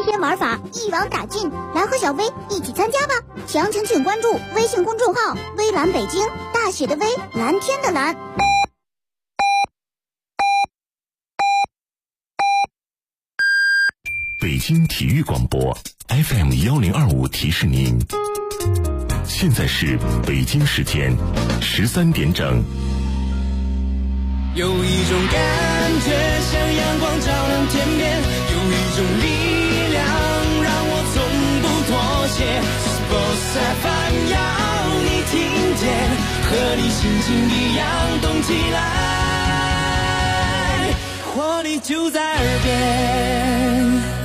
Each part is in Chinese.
天玩法一网打尽，来和小薇一起参加吧！详情请关注微信公众号“微蓝北京”，大写的微，蓝天的蓝。 北京体育广播 FM1025提示您，现在是北京时间13点整。 有一种感觉像阳光照亮天边，有一种力量让我从不妥协。Sports FM 要你听见，和你心情一样动起来，活力就在耳边。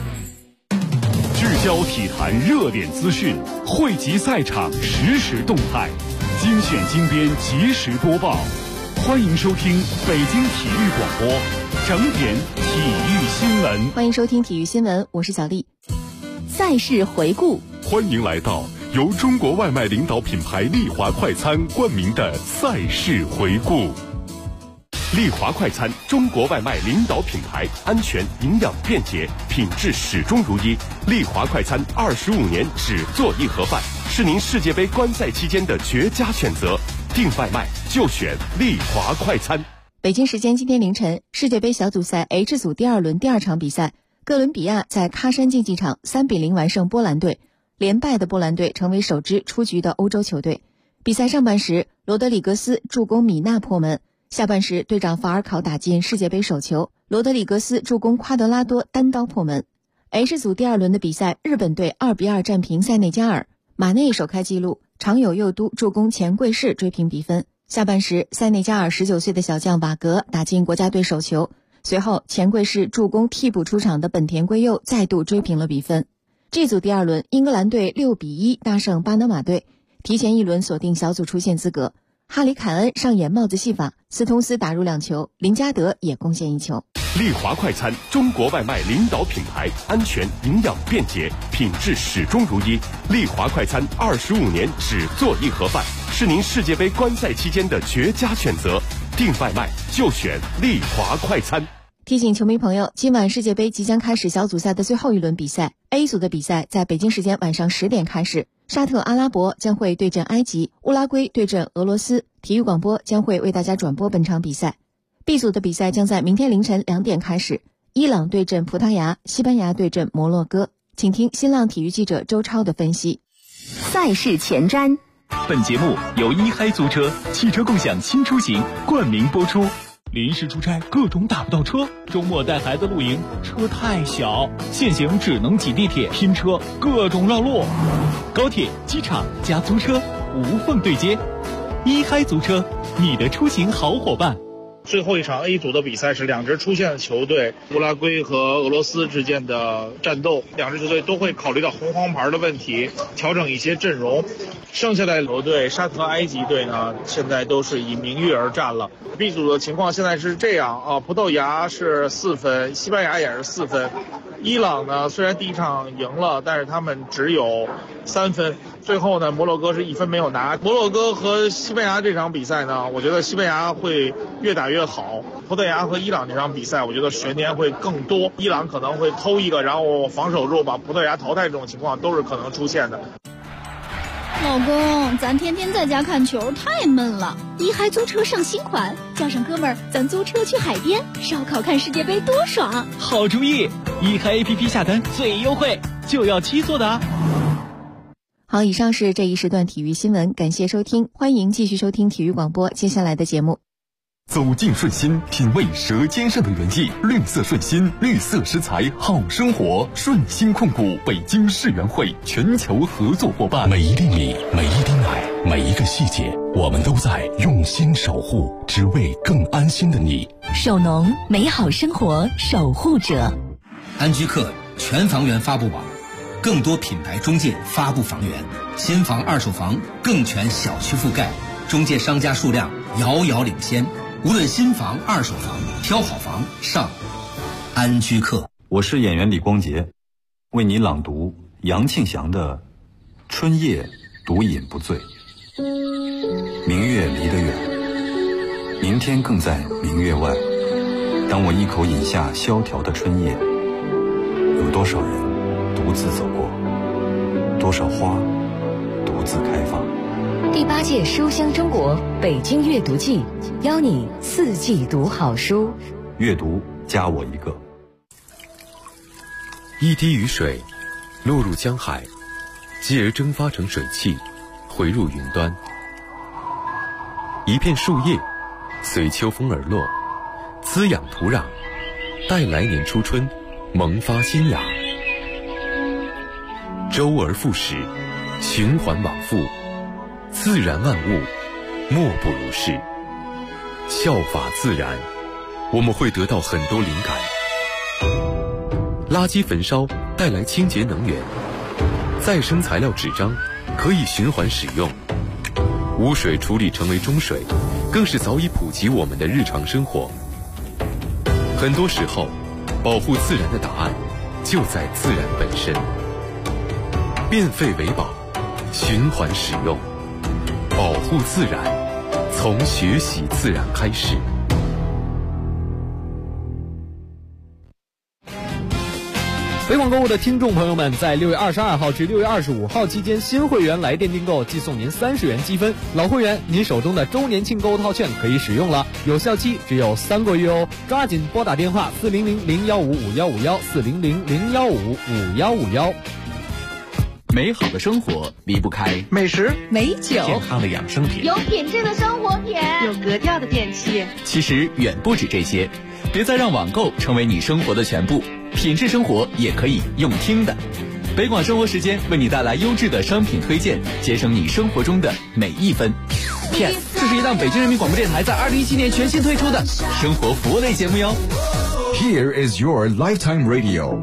聚焦体坛热点资讯，汇集赛场实时动态，精选精编及时播报。欢迎收听北京体育广播整点体育新闻。 欢迎收听体育新闻，我是小丽。赛事回顾， 欢迎来到由中国外卖领导品牌丽华快餐冠名的赛事回顾。丽华快餐，中国外卖领导品牌，安全、营养、便捷，品质始终如一。丽华快餐25年只做一盒饭，是您世界杯观赛期间的绝佳选择。订外卖就选丽华快餐。 北京时间今天凌晨，世界杯小组赛 H 组第二轮第二场比赛，哥伦比亚在喀山竞技场3-0完胜波兰队，连败的波兰队成为首支出局的欧洲球队。比赛上半时，罗德里格斯助攻米纳破门，下半时队长法尔考打进世界杯首球，罗德里格斯助攻夸德拉多单刀破门。H 组第二轮的比赛，日本队2-2战平塞内加尔，马内首开纪录，常有佑都助攻钱贵士追平比分。下半时，塞内加尔19岁的小将瓦格打进国家队首球，随后钱贵士助攻替补出场的本田圭佑再度追平了比分。G 组第二轮，英格兰队6-1大胜巴拿马队，提前一轮锁定小组出线资格。哈里凯恩上演帽子戏法，斯通斯打入2球，林加德也贡献1球。 丽华快餐，中国外卖领导品牌，安全、营养、便捷，品质始终如一。丽华快餐25年只做一盒饭，是您世界杯观赛期间的绝佳选择。订外卖就选丽华快餐。 提醒球迷朋友，今晚世界杯即将开始小组赛的最后一轮比赛 ，A 组的比赛在北京时间晚上10点开始，沙特阿拉伯将会对阵埃及，乌拉圭对阵俄罗斯。体育广播将会为大家转播本场比赛。B 组的比赛将在明天凌晨2点开始，伊朗对阵葡萄牙，西班牙对阵摩洛哥。请听新浪体育记者周超的分析。 赛事前瞻。 本节目由一嗨租车汽车共享新出行冠名播出。临时出差各种打不到车，周末带孩子露营车太小，现行只能挤地铁拼车，各种绕路。高铁、机场加租车无缝对接，一嗨租车，你的出行好伙伴。 最后一场 A 组的比赛是两支出线的球队乌拉圭和俄罗斯之间的战斗，两支球队都会考虑到红黄牌的问题，调整一些阵容。剩下的球队沙特埃及队呢，现在都是以名誉而战了。B 组的情况现在是这样啊，葡萄牙是4分，西班牙也是4分。伊朗呢，虽然第一场赢了，但是他们只有3分。最后呢，摩洛哥是1分没有拿。摩洛哥和西班牙这场比赛呢，我觉得西班牙会越打越好。葡萄牙和伊朗这场比赛，我觉得悬念会更多。伊朗可能会偷一个，然后防守弱把葡萄牙淘汰，这种情况都是可能出现的。 老公，咱天天在家看球太闷了，一嗨租车上新款，叫上哥们儿，咱租车去海边烧烤看世界杯多爽！ 好主意，一嗨 APP 下单最优惠，就要7座的啊！ 好，以上是这一时段体育新闻，感谢收听，欢迎继续收听体育广播接下来的节目。 走进顺心，品味舌尖上的原意，绿色顺心，绿色食材好生活。顺心控股北京世园会全球合作伙伴。每一粒米，每一滴奶，每一个细节，我们都在用心守护，只为更安心的你。 首农，美好生活守护者。 安居客全房源发布网，更多品牌中介发布房源，新房二手房更全小区覆盖，中介商家数量遥遥领先。无论新房二手房，挑好房上安居客。 我是演员李光洁，为你朗读杨庆祥的《春夜独饮不醉》。明月离得远，明天更在明月外。当我一口饮下萧条的春夜， 有多少人独自走过，多少花独自开放。 第8届书香中国北京阅读季，邀你4季读好书。 阅读加我一个。 一滴雨水落入江海，继而蒸发成水汽，回入云端。一片树叶随秋风而落，滋养土壤，待来年初春萌发新芽。周而复始，循环往复，自然万物莫不如是。效法自然，我们会得到很多灵感。垃圾焚烧带来清洁能源，再生材料纸张可以循环使用，污水处理成为中水，更是早已普及我们的日常生活。很多时候，保护自然的答案就在自然本身。变废为宝，循环使用，保护自然，从学习自然开始。 北广购物的听众朋友们，在6月22号至6月25号期间，新会员来电订购即送您30元积分，老会员您手中的周年庆购物套券可以使用了，有效期只有3个月哦，抓紧拨打电话400-015-5151，400-015-5151。 美好的生活离不开美食、 美酒、 健康的养生品， 有品质的生活品， 有格调的电器。 其实远不止这些，别再让网购成为你生活的全部，品质生活也可以用听的。北广生活时间为你带来优质的商品推荐，节省你生活中的每一分。Yes， 这是一档北京人民广播电台在2017年全新推出的生活服务类节目哟。 Here is your lifetime radio。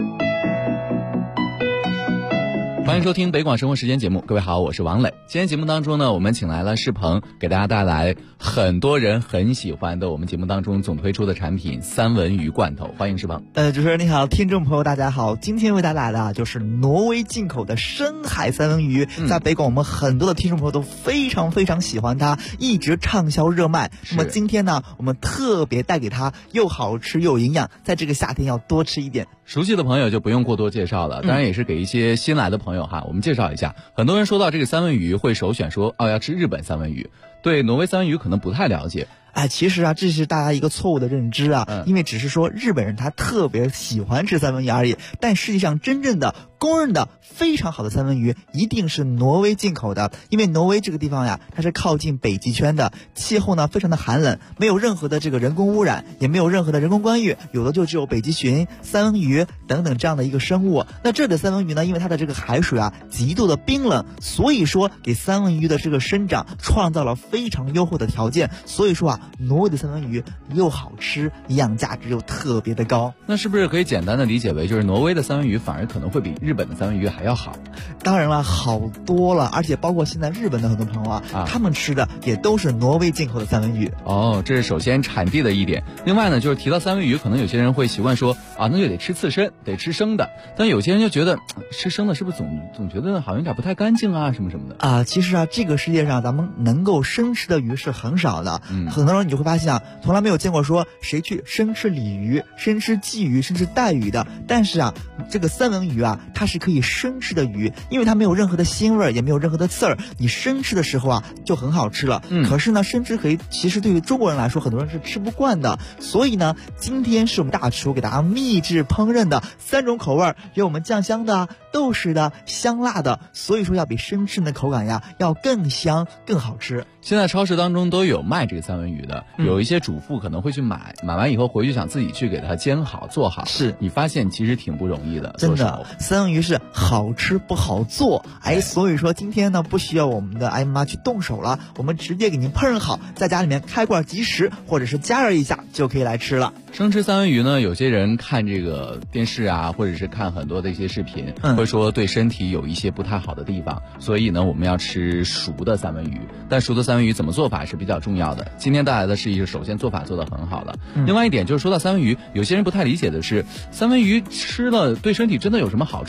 欢迎收听北广生活时间节目，各位好，我是王磊。今天节目当中呢，我们请来了世鹏，给大家带来很多人很喜欢的我们节目当中总推出的产品三文鱼罐头。欢迎世鹏。 主持人你好，听众朋友大家好，今天为大家带来的就是挪威进口的深海三文鱼，在北广我们很多的听众朋友都非常非常喜欢它，一直畅销热卖。那么今天呢，我们特别带给它又好吃又有营养，在这个夏天要多吃一点。 熟悉的朋友就不用过多介绍了，当然也是给一些新来的朋友我们介绍一下。很多人说到这个三文鱼会首选说要吃日本三文鱼，对挪威三文鱼可能不太了解。 其实这是大家一个错误的认知因为只是说日本人他特别喜欢吃三文鱼而已，但实际上真正的公认的非常好的三文鱼一定是挪威进口的，因为挪威这个地方它是靠近北极圈的，气候呢非常的寒冷，没有任何的这个人工污染，也没有任何的人工干预，有的就只有北极熊、三文鱼等等这样的一个生物。那这里的三文鱼呢，因为它的这个海水极度的冰冷，所以说给三文鱼的这个生长创造了非常优厚的条件，所以说挪威的三文鱼又好吃，营养价值又特别的高。 那是不是可以简单的理解为，就是挪威的三文鱼反而可能会比日本的三文鱼还要好？ 当然了，好多了，而且包括现在日本的很多朋友他们吃的也都是挪威进口的三文鱼。 这是首先产地的一点。另外呢，就是提到三文鱼，可能有些人会习惯说那就得吃刺身，得吃生的，但有些人就觉得吃生的是不是总觉得好像有点不太干净什么什么的其实这个世界上咱们能够生吃的鱼是很少的。很多人你就会发现从来没有见过说谁去生吃鲤鱼、生吃鲫鱼、生吃带鱼的。但是这个三文鱼它是可以生吃的鱼，因为它没有任何的腥味，也没有任何的刺儿，你生吃的时候就很好吃了。可是呢，生吃其实对于中国人来说，很多人是吃不惯的。所以呢，今天是我们大厨给大家秘制烹饪的3种口味，有我们酱香的、豆豉的、香辣的，所以说要比生吃的口感要更香更好吃。 现在超市当中都有卖这个三文鱼的，有一些主妇可能会去买完以后回去想自己去给它煎好做好。 是你发现其实挺不容易的， 真的。三文鱼是好吃不好做，所以说今天呢不需要我们的艾妈去动手了，我们直接给您烹饪好，在家里面开罐即食，或者是加热一下就可以来吃了。 生吃三文鱼呢，有些人看这个电视或者是看很多的一些视频，会说对身体有一些不太好的地方，所以呢我们要吃熟的三文鱼。但熟的三文鱼怎么做法是比较重要的。今天带来的是一个首先做法做得很好了，另外一点就是说到三文鱼，有些人不太理解的是三文鱼吃了对身体真的有什么好处？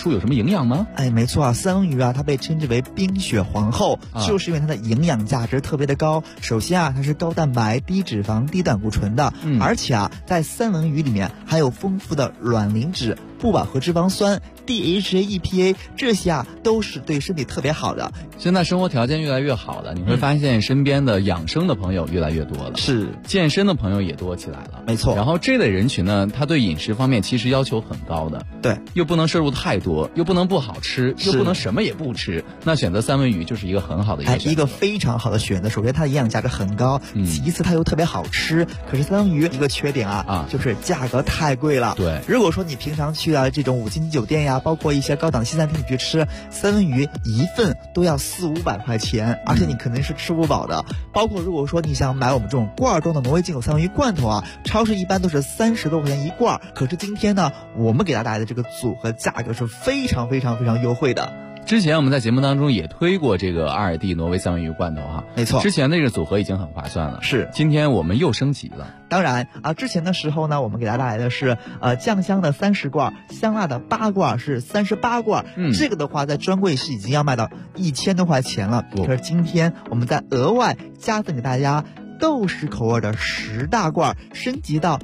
出有什么营养吗？ 哎，没错啊，三文鱼啊，它被称之为冰雪皇后，就是因为它的营养价值特别的高。首先啊，它是高蛋白、低脂肪、低胆固醇的，而且啊，在三文鱼里面含有丰富的卵磷脂、不饱和脂肪酸、DHA、EPA， 这些啊都是对身体特别好的。 现在生活条件越来越好了，你会发现身边的养生的朋友越来越多了， 是健身的朋友也多起来了， 没错。 然后这类人群呢，他对饮食方面其实要求很高的， 对， 又不能摄入太多，又不能不好吃，又不能什么也不吃，那选择三文鱼就是一个很好的一个选择， 一个非常好的选择。首先它的营养价值很高，其次它又特别好吃。可是三文鱼一个缺点啊，就是价格太贵了。 对， 如果说你平常去这种5星级酒店呀，包括一些高档西餐厅去吃三文鱼，一份都要400-500块钱，而且你肯定是吃不饱的。包括如果说你想买我们这种罐装的挪威进口三文鱼罐头啊，超市一般都是30多块钱一罐。可是今天呢，我们给大家带来的这个组合价格是非常非常非常优惠的。 之前我们在节目当中也推过这个阿尔蒂挪威三文鱼罐头哈， 没错， 之前那个组合已经很划算了， 是， 今天我们又升级了。 当然啊，之前的时候呢，我们给大家带来的是酱香的30罐，香辣的8罐，是38罐，这个的话在专柜是已经要卖到1000多块钱了。可是今天我们再额外加赠给大家豆豉口味的10大罐，升级到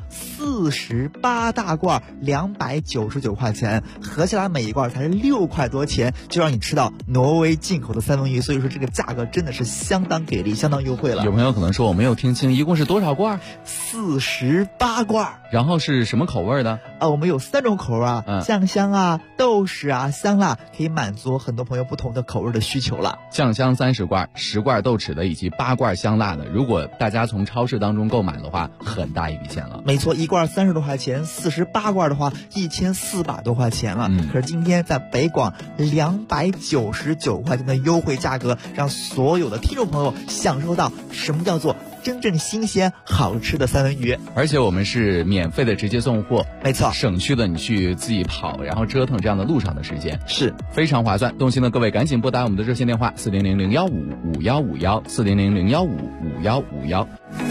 48大罐，299块钱，合起来每一罐才是6块多钱，就让你吃到挪威进口的三文鱼。所以说这个价格真的是相当给力，相当优惠了。 有朋友可能说我没有听清，一共是多少罐 ？48罐。 然后是什么口味的？ 我们有3种口味啊，酱香啊、豆豉啊、香辣，可以满足很多朋友不同的口味的需求了。 酱香30罐、10罐豆豉的，以及8罐香辣的。如果大家从超市当中购买的话，很大一笔钱了。 没错，一罐30多块钱，48罐的话1400多块钱了。可是今天在北广299块钱的优惠价格，让所有的听众朋友享受到什么叫做真正新鲜好吃的三文鱼。 而且我们是免费的直接送货， 没错， 省去了你去自己跑然后折腾这样的路上的时间， 是非常划算。动心的各位赶紧拨打我们的热线电话400-015-5151，400-015-5151。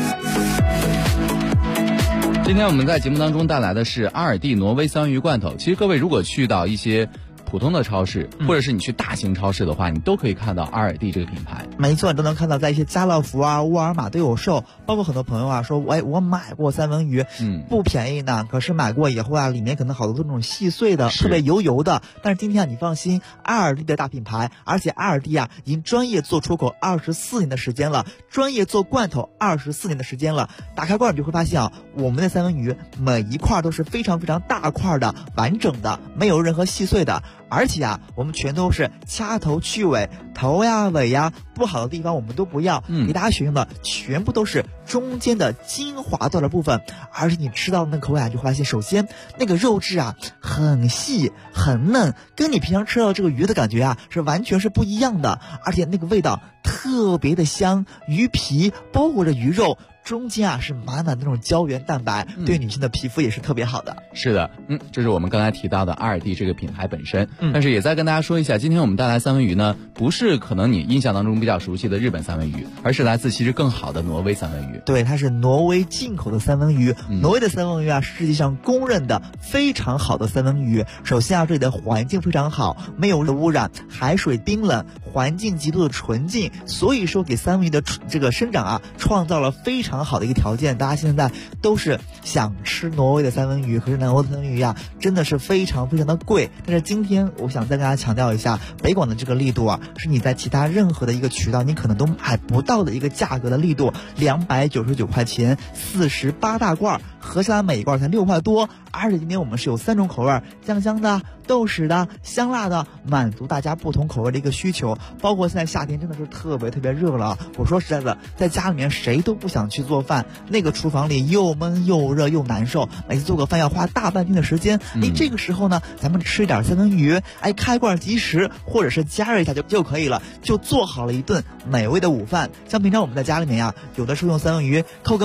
今天我们在节目当中带来的是阿尔蒂挪威三文鱼罐头。其实各位如果去到一些普通的超市，或者是你去大型超市的话，你都可以看到阿尔蒂这个品牌。 没错，你都能看到在一些家乐福啊、沃尔玛都有售。包括很多朋友啊说，我买过三文鱼，不便宜呢，可是买过以后啊，里面可能好多都是那种细碎的，特别油的。但是今天啊，你放心，阿尔蒂的大品牌，而且阿尔蒂啊已经专业做出口24年的时间了，专业做罐头24年的时间了。打开罐你就会发现啊，我们的三文鱼每一块都是非常非常大块的、完整的，没有任何细碎的。而且啊，我们全都是掐头去尾，头呀尾呀不好的地方我们都不要，给大家选用的全部都是中间的精华段的部分。而且你吃到的那个口感就会发现，首先那个肉质啊很细很嫩，跟你平常吃到这个鱼的感觉啊是完全是不一样的。而且那个味道特别的香，鱼皮包裹着鱼肉，中间啊是满满的那种胶原蛋白，对女性的皮肤也是特别好的。 是的，这是我们刚才提到的阿尔蒂这个品牌本身。但是也再跟大家说一下，今天我们带来三文鱼呢，不是可能你印象当中比较熟悉的日本三文鱼，而是来自其实更好的挪威三文鱼。 对，它是挪威进口的三文鱼。挪威的三文鱼啊，是世界上公认的非常好的三文鱼。首先啊，这里的环境非常好，没有污染，海水冰冷，环境极度的纯净，所以说给三文鱼的这个生长啊，创造了非常好的一个条件。大家现在都是想吃挪威的三文鱼，可是挪威的三文鱼啊，真的是非常非常的贵。但是今天我想再跟大家强调一下，北广的这个力度啊，是你在其他任何的一个渠道你可能都买不到的一个价格的力度，299块钱，48大罐，合起来每一罐才6块多。而且今天我们是有3种口味，酱香的、豆豉的、香辣的，满足大家不同口味的一个需求。包括现在夏天真的是特别特别热了，我说实在的，在家里面谁都不想去做饭，那个厨房里又闷又热又难受，每次做个饭要花大半天的时间。这个时候呢，咱们吃一点三文鱼，开罐即食，或者是加热一下就可以了，就做好了一顿美味的午饭。像平常我们在家里面呀，有的时候用三文鱼扣个面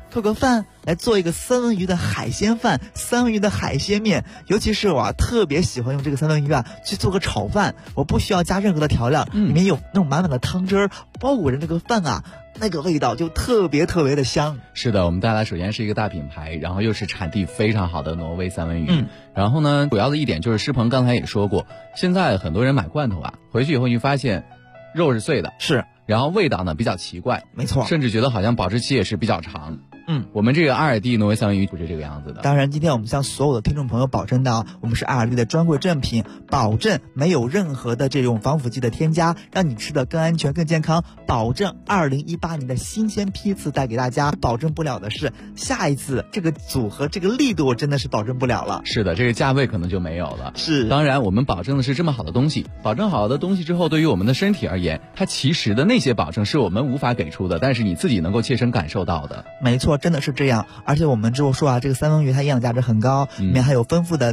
做个饭，来做一个三文鱼的海鲜饭，三文鱼的海鲜面。尤其是我特别喜欢用这个三文鱼去做个炒饭，我不需要加任何的调料，里面有那种满满的汤汁儿包裹着这个饭那个味道就特别特别的香。 是的，我们带来首先是一个大品牌，然后又是产地非常好的挪威三文鱼。然后呢，主要的一点就是施鹏刚才也说过，现在很多人买罐头回去以后你发现肉是碎的， 是， 然后味道呢比较奇怪， 没错， 甚至觉得好像保质期也是比较长。我们这个阿尔蒂挪威三文鱼不是这个样子的。 当然，今天我们向所有的听众朋友保证的我们是阿尔蒂的专柜正品，保证没有任何的这种防腐剂的添加，让你吃的更安全、更健康。保证2018年的新鲜批次带给大家。保证不了的是，下一次这个组合、这个力度真的是保证不了了。 是的，这个价位可能就没有了。 是， 当然我们保证的是这么好的东西，保证好的东西之后，对于我们的身体而言，它其实的那些保证是我们无法给出的，但是你自己能够切身感受到的。 没错，真的是这样。而且我们之后说这个三文鱼它营养价值很高，里面还有丰富的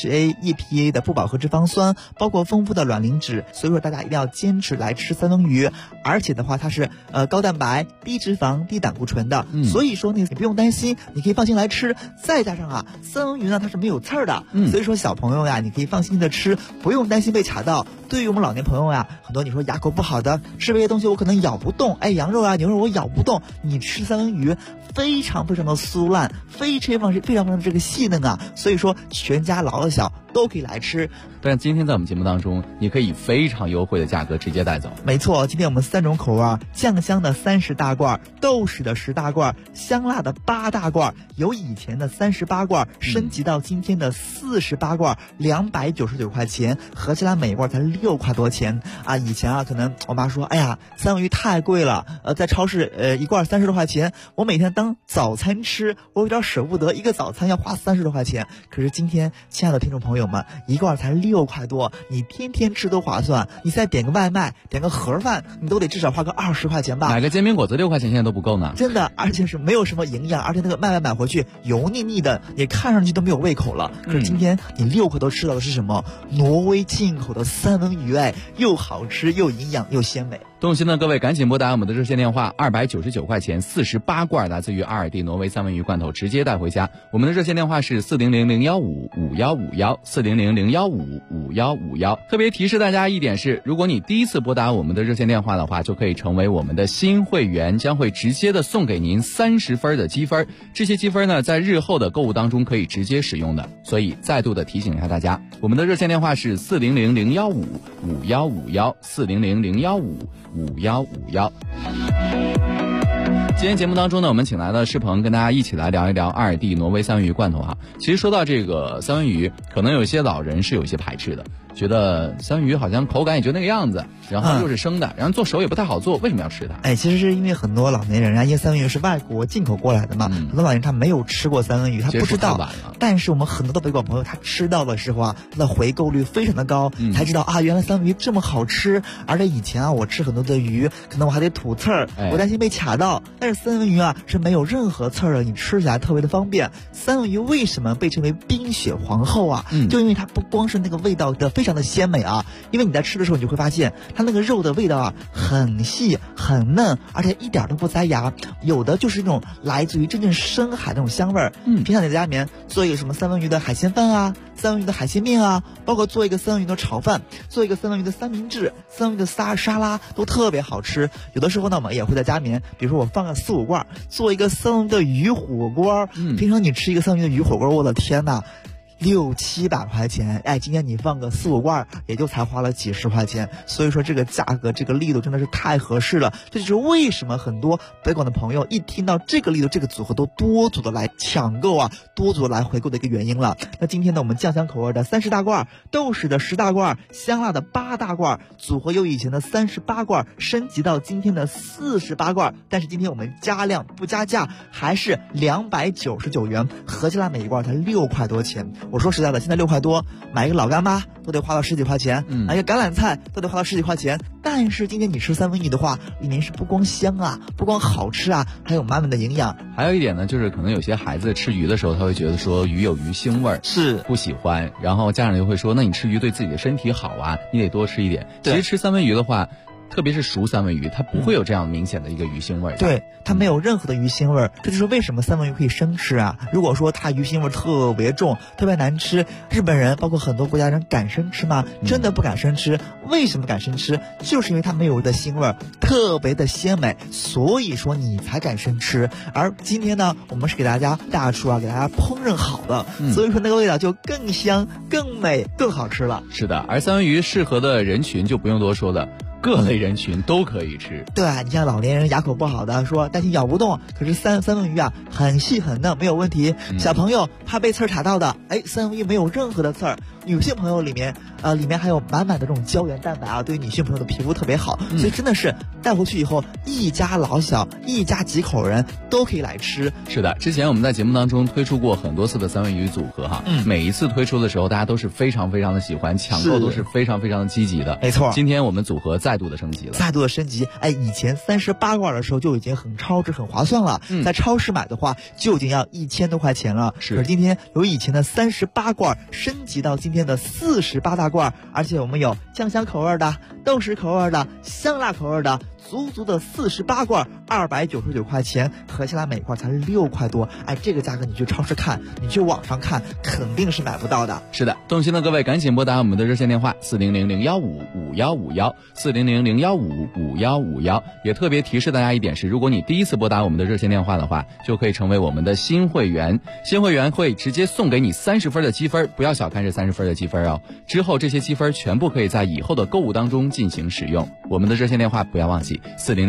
DHA、EPA 的不饱和脂肪酸，包括丰富的卵磷脂，所以说大家一定要坚持来吃三文鱼。而且的话，它是高蛋白、低脂肪、低胆固醇的，所以说你不用担心，你可以放心来吃。再加上三文鱼呢它是没有刺儿的，所以说小朋友你可以放心的吃，不用担心被卡到。对于我们老年朋友很多你说牙口不好的，吃这些东西我可能咬不动，羊肉牛肉我咬不动，你吃三文鱼非常非常的酥烂，非常非常的这个细嫩所以说全家老的小都可以来吃。 但今天在我们节目当中，你可以非常优惠的价格直接带走。 没错，今天我们3种口味，酱香的30大罐，豆豉的10大罐，香辣的8大罐，由以前的38罐升级到今天的48罐，299块钱，合起来每罐才6块多钱以前可能我妈说，哎呀，三文鱼太贵了，在超市一罐30多块钱，我每天当早餐吃，我有点舍不得，一个早餐要花30多块钱。可是今天，亲爱的听众朋友们，一罐才6块多，你天天吃都划算。你再点个外卖，点个盒饭，你都得至少花个20块钱吧。 买个煎饼果子6块钱现在都不够呢。 真的，而且是没有什么营养，而且那个外卖买回去油腻腻的，你看上去都没有胃口了。可是今天你6块多吃到的是什么？挪威进口的三文鱼，又好吃又营养又鲜美。 动心的各位赶紧拨打我们的热线电话，299块钱48罐来自于阿尔蒂挪威三文鱼罐头，直接带回家。我们的热线电话是400-015-5151，400-015-5151。特别提示大家一点是，如果你第一次拨打我们的热线电话的话，就可以成为我们的新会员，将会直接的送给您30分的积分。这些积分呢，在日后的购物当中可以直接使用的。所以再度的提醒一下大家，我们的热线电话是400-015-5151，400-015-5151。今天节目当中呢，我们请来了施鹏，跟大家一起来聊一聊阿尔蒂挪威三文鱼罐头其实说到这个三文鱼，可能有些老人是有些排斥的，觉得三文鱼好像口感也就那个样子，然后又是生的，然后做熟也不太好做，为什么要吃它？ 其实是因为很多老年人因为三文鱼是外国进口过来的嘛，很多老年人他没有吃过三文鱼，他不知道。但是我们很多的北广朋友他吃到的时候他的回购率非常的高，才知道原来三文鱼这么好吃。而且以前我吃很多的鱼，可能我还得吐刺儿，我担心被卡到。但是三文鱼是没有任何刺儿的，你吃起来特别的方便。三文鱼为什么被称为冰雪皇后就因为它不光是那个味道的非常的鲜美因为你在吃的时候你就会发现它那个肉的味道很细很嫩，而且一点都不塞牙，有的就是那种来自于真正深海那种香味儿。平常你在家里面做一个什么三文鱼的海鲜饭三文鱼的海鲜面包括做一个三文鱼的炒饭，做一个三文鱼的三明治，三文鱼的沙拉都特别好吃。有的时候呢，我们也会在家里面，比如说我放个4-5罐，做一个三文鱼的鱼火锅。平常你吃一个三文鱼的鱼火锅，我的天哪，600-700块钱，今天你放个4-5罐，也就才花了几十块钱。所以说这个价格这个力度真的是太合适了，这就是为什么很多北广的朋友一听到这个力度这个组合都多组的来抢购多组的来回购的一个原因了。那今天呢，我们酱香口味的30大罐，豆豉的10大罐，香辣的8大罐，组合由以前的38罐升级到今天的48罐，但是今天我们加量不加价，还是299元，合起来每一罐才6块多钱。我说实在的，现在6块多买一个老干妈都得花到10几块钱，买一个橄榄菜都得花到10几块钱。但是今天你吃三文鱼的话，里面是不光香不光好吃还有满满的营养。 还有一点呢，就是可能有些孩子吃鱼的时候，他会觉得说鱼有鱼腥味儿， 是不喜欢，然后家长就会说，那你吃鱼对自己的身体好你得多吃一点。其实吃三文鱼的话， 特别是熟三文鱼，它不会有这样明显的一个鱼腥味儿。 对，它没有任何的鱼腥味儿，这就是为什么三文鱼可以生吃啊。如果说它鱼腥味儿特别重、特别难吃，日本人包括很多国家人敢生吃吗？真的不敢生吃。为什么敢生吃？就是因为它没有的腥味儿，特别的鲜美，所以说你才敢生吃。而今天呢，我们是给大家大厨啊，给大家烹饪好的，所以说那个味道就更香、更美、更好吃了。 是的，而三文鱼适合的人群就不用多说了。各类人群都可以吃。 对，你像老年人牙口不好的，说担心咬不动，可是三文鱼啊很细很嫩，没有问题。小朋友怕被刺儿卡到的，三文鱼没有任何的刺儿。女性朋友里面还有满满的这种胶原蛋白啊，对于女性朋友的皮肤特别好，所以真的是带回去以后，一家老小、一家几口人都可以来吃。 是的，之前我们在节目当中推出过很多次的三文鱼组合哈，每一次推出的时候，大家都是非常非常的喜欢，抢购都是非常非常的积极的。 没错， 今天我们组合再度的升级了， 以前38罐的时候就已经很超值、很划算了，在超市买的话就已经要1000多块钱了。可是今天由以前的38罐升级到今天的48大罐，而且我们有酱香口味的、豆豉口味的、香辣口味的，足的48罐，299块钱，合下来每罐才6块多。这个价格你去超市看，你去网上看，肯定是买不到的。 是的，动心的各位赶紧拨打我们的热线电话400-015-5151，400-015-5151。也特别提示大家一点是，如果你第一次拨打我们的热线电话的话，就可以成为我们的新会员。新会员会直接送给你30分的积分，不要小看这30分的积分哦。之后这些积分全部可以在以后的购物当中进行使用。我们的热线电话不要忘记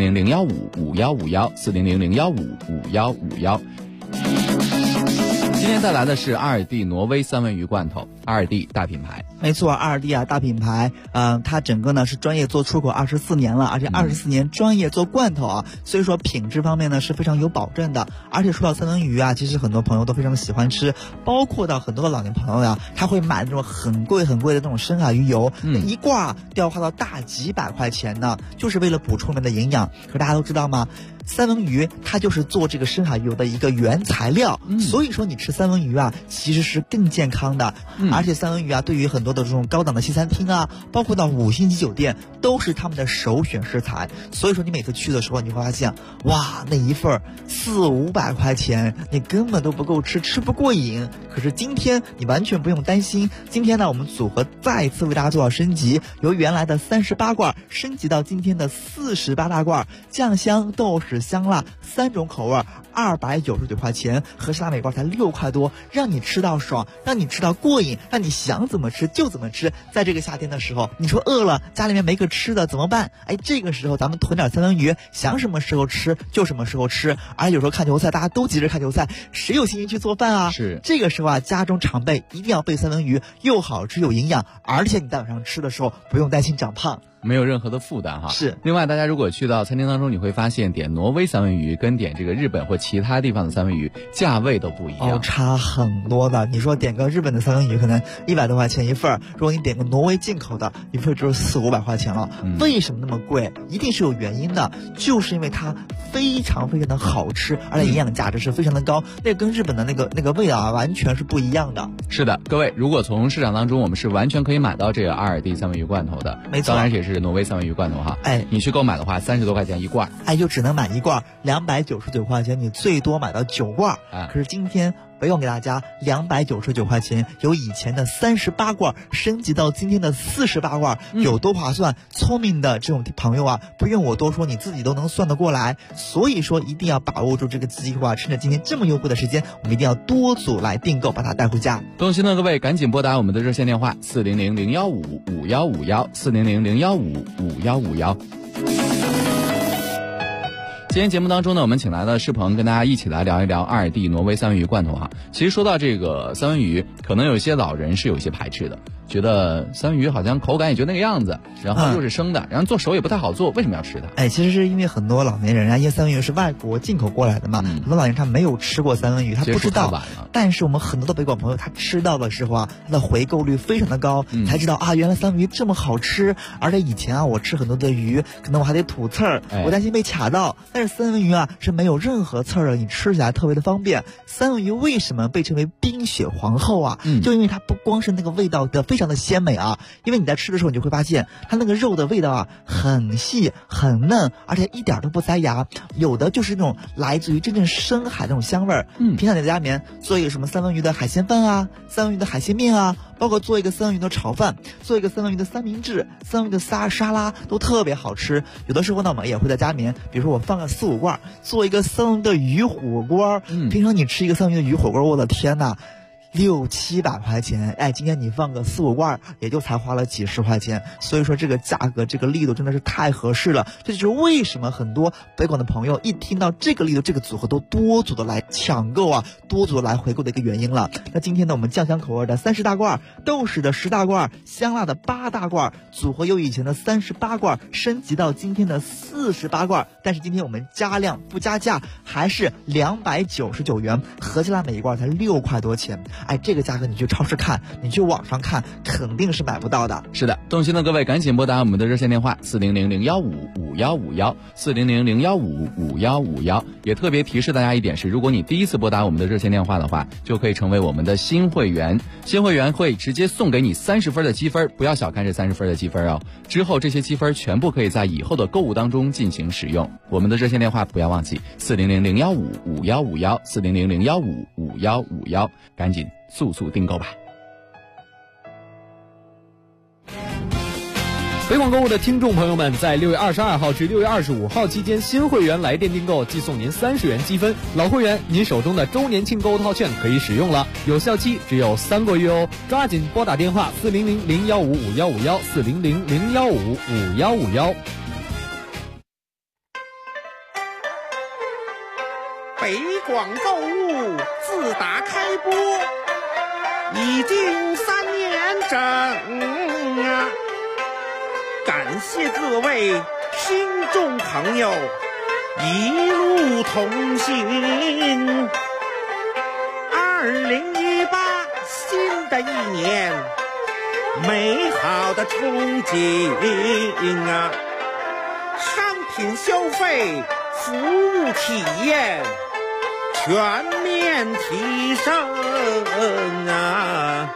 400-015-5151，400-015-5151。今天带来的是阿尔蒂挪威三文鱼罐头，阿尔蒂大品牌。 没错，阿尔蒂啊大品牌，它整个呢是专业做出口24年了，而且24年专业做罐头啊，所以说品质方面呢是非常有保证的。而且说到三文鱼啊，其实很多朋友都非常喜欢吃，包括到很多的老年朋友呀，他会买那种很贵的那种深海鱼油，一罐都要花到大几百块钱呢，就是为了补充里面的营养。可大家都知道吗？三文鱼它就是做这个深海鱼油的一个原材料，所以说你吃三文鱼啊其实是更健康的。而且三文鱼啊对于很多的这种高档的西餐厅啊，包括到5星级酒店都是他们的首选食材。所以说你每次去的时候，你会发现哇，那一份400-500块钱你根本都不够吃，吃不过瘾。可是今天你完全不用担心，今天呢我们组合再一次为大家做到升级，由原来的38罐升级到今天的48大罐，酱香、豆豉、香辣3种口味，299块钱，合下来每罐才6块多，让你吃到爽，让你吃到过瘾，让你想怎么吃就怎么吃。在这个夏天的时候，你说饿了，家里面没个吃的怎么办？这个时候咱们囤点三文鱼，想什么时候吃就什么时候吃。而有时候看球赛，大家都急着看球赛，谁有心情去做饭啊？ 是这个时候啊，家中常备一定要备三文鱼，又好吃又营养，而且你在晚上吃的时候不用担心长胖。 没有任何的负担哈。 是。 另外，大家如果去到餐厅当中，你会发现点挪威三文鱼跟点这个日本或其他地方的三文鱼价位都不一样， 差很多的。你说点个日本的三文鱼可能100多块钱一份，如果你点个挪威进口的，一份就是400-500块钱了。为什么那么贵？一定是有原因的，就是因为它非常非常的好吃，而且营养价值是非常的高，那跟日本的那个味道啊完全是不一样的。 是的，各位，如果从市场当中我们是完全可以买到这个阿尔蒂三文鱼罐头的， 没错， 当然也是挪威三文鱼罐头哈。你去购买的话30多块钱一罐， 就只能买一罐，299块钱，你最多买到9罐。可是今天不用给大家299块钱，由以前的38罐升级到今天的48罐，有多划算？聪明的这种朋友啊，不用我多说，你自己都能算得过来。所以说一定要把握住这个机会啊，趁着今天这么优惠的时间，我们一定要多组来订购，把它带回家。 动心的各位赶紧拨打我们的热线电话400-015-5151，400-015-5151。今天节目当中呢，我们请来了世鹏，跟大家一起来聊一聊阿尔蒂挪威三文鱼罐头哈。其实说到这个三文鱼，可能有一些老人是有一些排斥的，觉得三文鱼好像口感也就那个样子，然后又是生的，然后做熟也不太好做，为什么要吃它？ 其实是因为很多老年人啊，因为三文鱼是外国进口过来的嘛，很多老年人他没有吃过三文鱼，他不知道。但是我们很多的北广朋友，他吃到的时候啊，他的回购率非常的高，才知道啊，原来三文鱼这么好吃。而且以前啊，我吃很多的鱼，可能我还得吐刺儿，我担心被卡到。但是三文鱼啊是没有任何刺儿的，你吃起来特别的方便。三文鱼为什么被称为冰雪皇后啊？就因为它不光是那个味道的非常常的鲜美啊。因为你在吃的时候，你就会发现它那个肉的味道啊很细很嫩，而且一点都不塞牙，有的就是那种来自于真正深海那种香味儿。平常你在家里面做一个什么三文鱼的海鲜饭啊，三文鱼的海鲜面啊，包括做一个三文鱼的炒饭，做一个三文鱼的三明治，三文鱼的沙拉都特别好吃。有的时候呢，我们也会在家里面，比如说我放个4-5罐，做一个三文鱼的鱼火锅。平常你吃一个三文鱼的鱼火锅，我的天呐，600-700块钱，哎，今天你放个4-5罐，也就才花了几十块钱。所以说这个价格，这个力度真的是太合适了。这就是为什么很多北广的朋友一听到这个力度、这个组合，都多组的来抢购啊，多组的来回购的一个原因了。那今天呢，我们酱香口味的30大罐，豆豉的10大罐，香辣的8大罐，组合由以前的38罐升级到今天的48罐。但是今天我们加量不加价，还是299元，合起来每一罐才6块多钱。哎，这个价格你去超市看，你去网上看，肯定是买不到的。 是的，动心的各位赶紧拨打我们的热线电话400-015-5151，400-015-5151。也特别提示大家一点是，如果你第一次拨打我们的热线电话的话，就可以成为我们的新会员。新会员会直接送给你30分的积分，不要小看这30分的积分哦。之后这些积分全部可以在以后的购物当中进行使用。我们的热线电话不要忘记400-015-5151，400-015-5151，赶紧速订购吧。 北广购物的听众朋友们，在6月22号至6月25号期间，新会员来电订购即送您30元积分，老会员您手中的周年庆购物套券可以使用了，有效期只有3个月哦，抓紧拨打电话400-015-5151，400-015-5151。 北广购物自打开播已经3年整啊，感谢各位听众朋友一路同行。2018新的一年，美好的憧憬啊，商品消费、服务体验全面提升啊！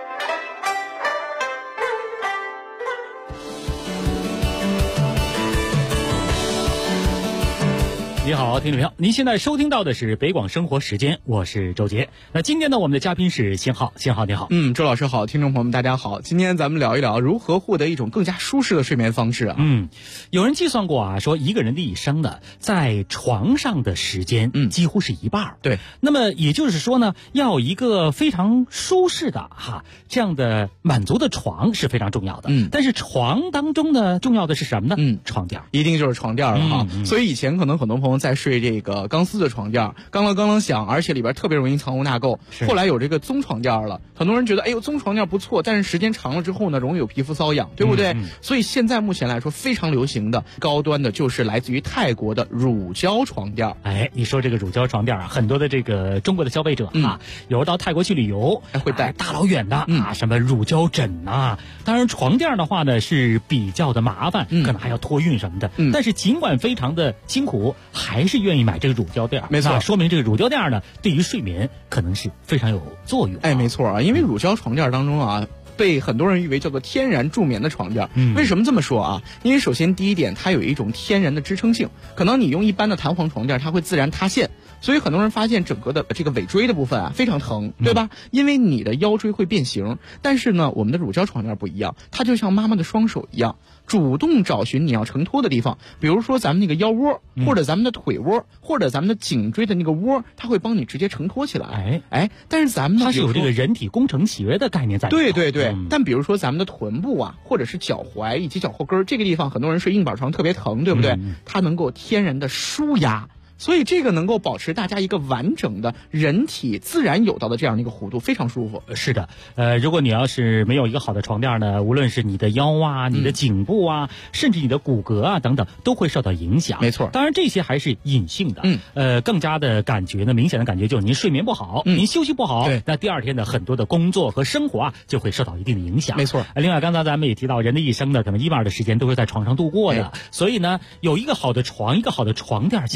你好，听众朋友，您现在收听到的是北广生活时间，我是周杰。那今天呢，我们的嘉宾是辛浩，辛浩你好。 周老师好，听众朋友们大家好。今天咱们聊一聊如何获得一种更加舒适的睡眠方式啊。 有人计算过啊，说一个人的一生呢，在床上的时间几乎是一半。 对， 那么也就是说呢，要一个非常舒适的这样的满足的床是非常重要的。但是床当中呢，重要的是什么呢？床垫， 一定就是床垫了哈。所以以前可能很多朋友在睡这个钢丝的床垫，刚啷响，而且里边特别容易藏污纳垢。后来有这个棕床垫了，很多人觉得哎呦棕床垫不错，但是时间长了之后呢，容易有皮肤瘙痒，对不对？所以现在目前来说非常流行的高端的就是来自于泰国的乳胶床垫。 哎，你说这个乳胶床垫啊，很多的这个中国的消费者有时到泰国去旅游会带大老远的什么乳胶枕啊。当然床垫的话呢是比较的麻烦，可能还要托运什么的。但是尽管非常的辛苦，还是愿意买这个乳胶垫。 没错， 说明这个乳胶垫呢对于睡眠可能是非常有作用。 哎，没错啊，因为乳胶床垫当中啊，被很多人誉为叫做天然助眠的床垫。为什么这么说啊？因为首先第一点，它有一种天然的支撑性，可能你用一般的弹簧床垫，它会自然塌陷。所以很多人发现整个的这个尾椎的部分啊非常疼，对吧？因为你的腰椎会变形。但是呢，我们的乳胶床垫不一样，它就像妈妈的双手一样，主动找寻你要承托的地方，比如说咱们那个腰窝，或者咱们的腿窝，或者咱们的颈椎的那个窝，它会帮你直接承托起来。但是咱们呢， 它是有这个人体工程学的概念在里面。对。但比如说咱们的臀部啊，或者是脚踝以及脚后跟这个地方，很多人睡硬板床特别疼，对不对？它能够天然的舒压。所以这个能够保持大家一个完整的人体自然有到的这样的一个弧度，非常舒服。 是的，如果你要是没有一个好的床垫呢，无论是你的腰啊、你的颈部啊，甚至你的骨骼啊等等，都会受到影响。 没错， 当然这些还是隐性的。更加的感觉呢，明显的感觉就是您睡眠不好，您休息不好，那第二天的很多的工作和生活就会受到一定的影响。 没错。 另外，刚才咱们也提到，人的一生呢，可能一半的时间都是在床上度过的，所以呢，有一个好的床，一个好的床垫，显得是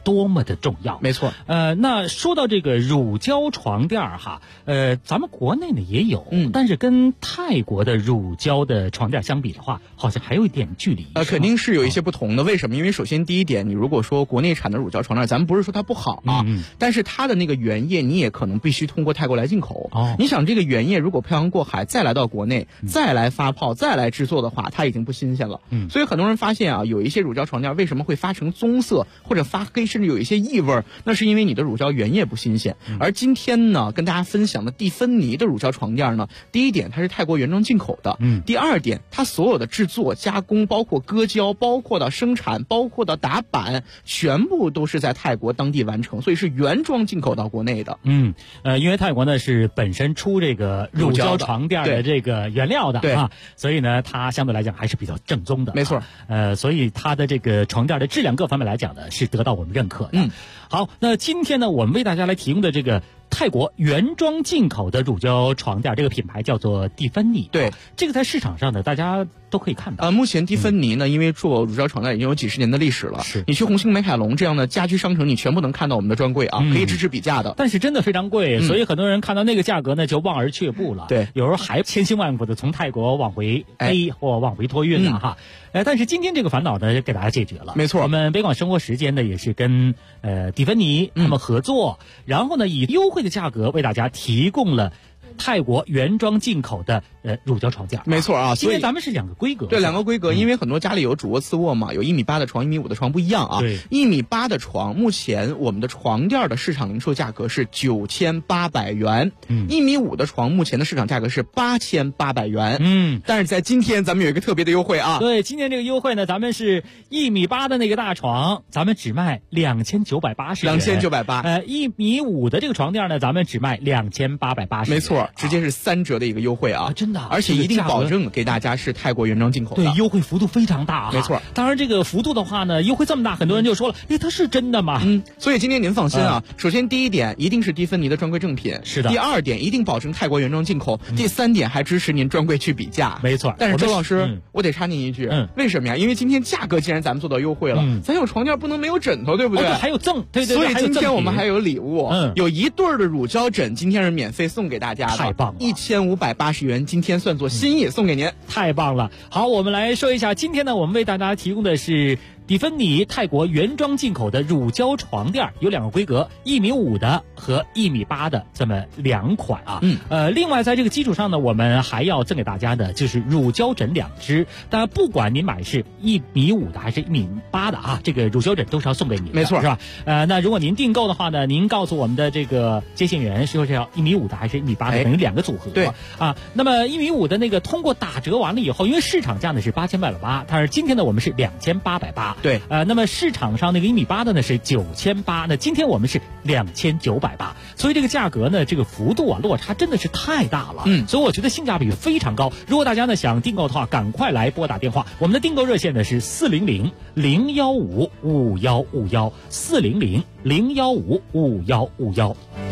多么的重要。 没错。 那说到这个乳胶床垫哈，咱们国内呢也有，但是跟泰国的乳胶的床垫相比的话，好像还有一点距离。 肯定是有一些不同的。为什么？因为首先第一点，你如果说国内产的乳胶床垫，咱们不是说它不好啊，但是它的那个原液你也可能必须通过泰国来进口。你想这个原液如果漂洋过海再来到国内，再来发泡再来制作的话，它已经不新鲜了。所以很多人发现啊，有一些乳胶床垫为什么会发成棕色或者发黑，甚至有一些异味，那是因为你的乳胶原液不新鲜。而今天呢，跟大家分享的蒂芬尼的乳胶床垫呢，第一点它是泰国原装进口的，第二点它所有的制作加工，包括割胶，包括的生产，包括的打板，全部都是在泰国当地完成，所以是原装进口到国内的。 因为泰国呢是本身出这个乳胶床垫的这个原料的啊，所以呢它相对来讲还是比较正宗的。 没错。 所以它的这个床垫的质量各方面来讲呢是得到我们认可的。好，那今天呢我们为大家来提供的这个泰国原装进口的乳胶床垫，这个品牌叫做蒂芬尼。 对， 这个在市场上呢大家都可以看到。 目前蒂芬尼呢，因为做乳胶床垫已经有几十年的历史了。是，你去红星美凯龙这样的家居商城，你全部能看到我们的专柜啊，可以支持比价的。 但是真的非常贵，所以很多人看到那个价格呢就望而却步了。 对， 有时候还千辛万苦的从泰国往回飞或往回托运呢哈。但是今天这个烦恼呢给大家解决了。 没错， 我们北广生活时间呢也是跟蒂芬尼他们合作，然后呢以优惠的价格为大家提供了泰国原装进口的乳胶床垫。 没错啊， 今天咱们是两个规格。 对，两个规格，因为很多家里有主卧次卧嘛，有1.8米的床，1.5米的床不一样啊。 对 ，1.8米的床，目前我们的床垫的市场零售价格是9800元，1.5米的床目前的市场价格是8800元。但是在今天咱们有一个特别的优惠啊。 对，今天这个优惠呢，咱们是1.8米的那个大床，咱们只卖2980元。 2980。 1.5米的这个床垫呢，咱们只卖2880元。 没错。直接是3折的一个优惠啊， 真的， 而且一定保证给大家是泰国原装进口的。 对，优惠幅度非常大。 没错。 当然这个幅度的话呢，优惠这么大，很多人就说了，它是真的吗？ 所以今天您放心啊，首先第一点一定是蒂芬尼的专柜正品， 是的。 第二点一定保证泰国原装进口，第三点还支持您专柜去比价。 没错。 但是周老师，我得插您一句，为什么呀？因为今天价格既然咱们做到优惠了，咱有床垫不能没有枕头，对不对？ 还有赠，对。 所以今天我们还有礼物，有1对的乳胶枕，今天是免费送给大家的。 太棒了 ，1580元，今天算作心意送给您。 太棒了。好，我们来说一下，今天呢我们为大家提供的是蒂芬尼泰国原装进口的乳胶床垫，有2个规格，1.5米的和1.8米的这么2款啊。另外在这个基础上呢，我们还要赠给大家的就是乳胶枕2只。当然不管您买是1.5米的还是1.8米的啊，这个乳胶枕都是要送给你的。 没错， 是吧？那如果您订购的话呢，您告诉我们的这个接线员说是要1.5米的还是1.8米的，等于2个组合。 对啊，那么1.5米的那个通过打折完了以后，因为市场价呢是8880，但是今天呢我们是2880。 对， 那么市场上那个1.8米的呢是9800，那今天我们是2980，所以这个价格呢，这个幅度啊落差真的是太大了。所以我觉得性价比非常高。如果大家呢想订购的话，赶快来拨打电话，我们的订购热线呢是400-015-5151，400-015-5151。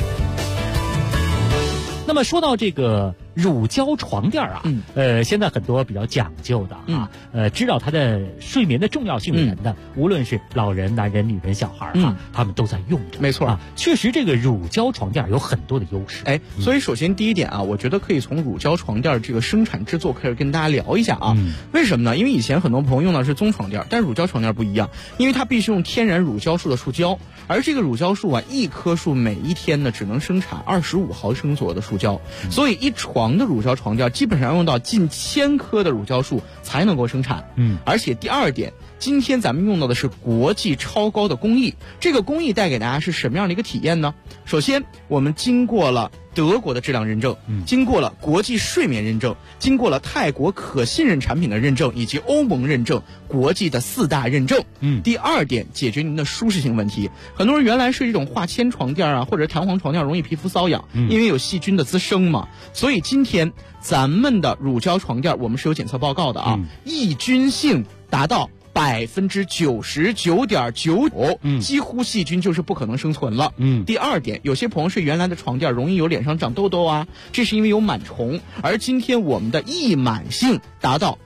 那么说到这个乳胶床垫啊，现在很多比较讲究的啊，知道它的睡眠的重要性的人呢，无论是老人、男人、女人、小孩啊，他们都在用着。 没错， 确实这个乳胶床垫有很多的优势。 所以首先第一点啊，我觉得可以从乳胶床垫这个生产制作开始跟大家聊一下啊。为什么呢？因为以前很多朋友用的是棕床垫，但是乳胶床垫不一样，因为它必须用天然乳胶树的树胶，而这个乳胶树啊，一棵树每一天呢只能生产25毫升左右的树胶，所以一床的乳胶床垫基本上用到近1000棵的乳胶树才能够生产。而且第二点，今天咱们用到的是国际超高的工艺，这个工艺带给大家是什么样的一个体验呢？首先，我们经过了德国的质量认证，经过了国际睡眠认证，经过了泰国可信任产品的认证，以及欧盟认证，国际的4大认证。第二点，解决您的舒适性问题。很多人原来是这种化纤床垫啊，或者弹簧床垫容易皮肤瘙痒，因为有细菌的滋生嘛。所以今天咱们的乳胶床垫我们是有检测报告的啊，抑菌性达到 99.99%，几乎细菌就是不可能生存了。第二点，有些朋友睡原来的床垫容易有脸上长痘痘啊，这是因为有螨虫，而今天我们的易螨性达到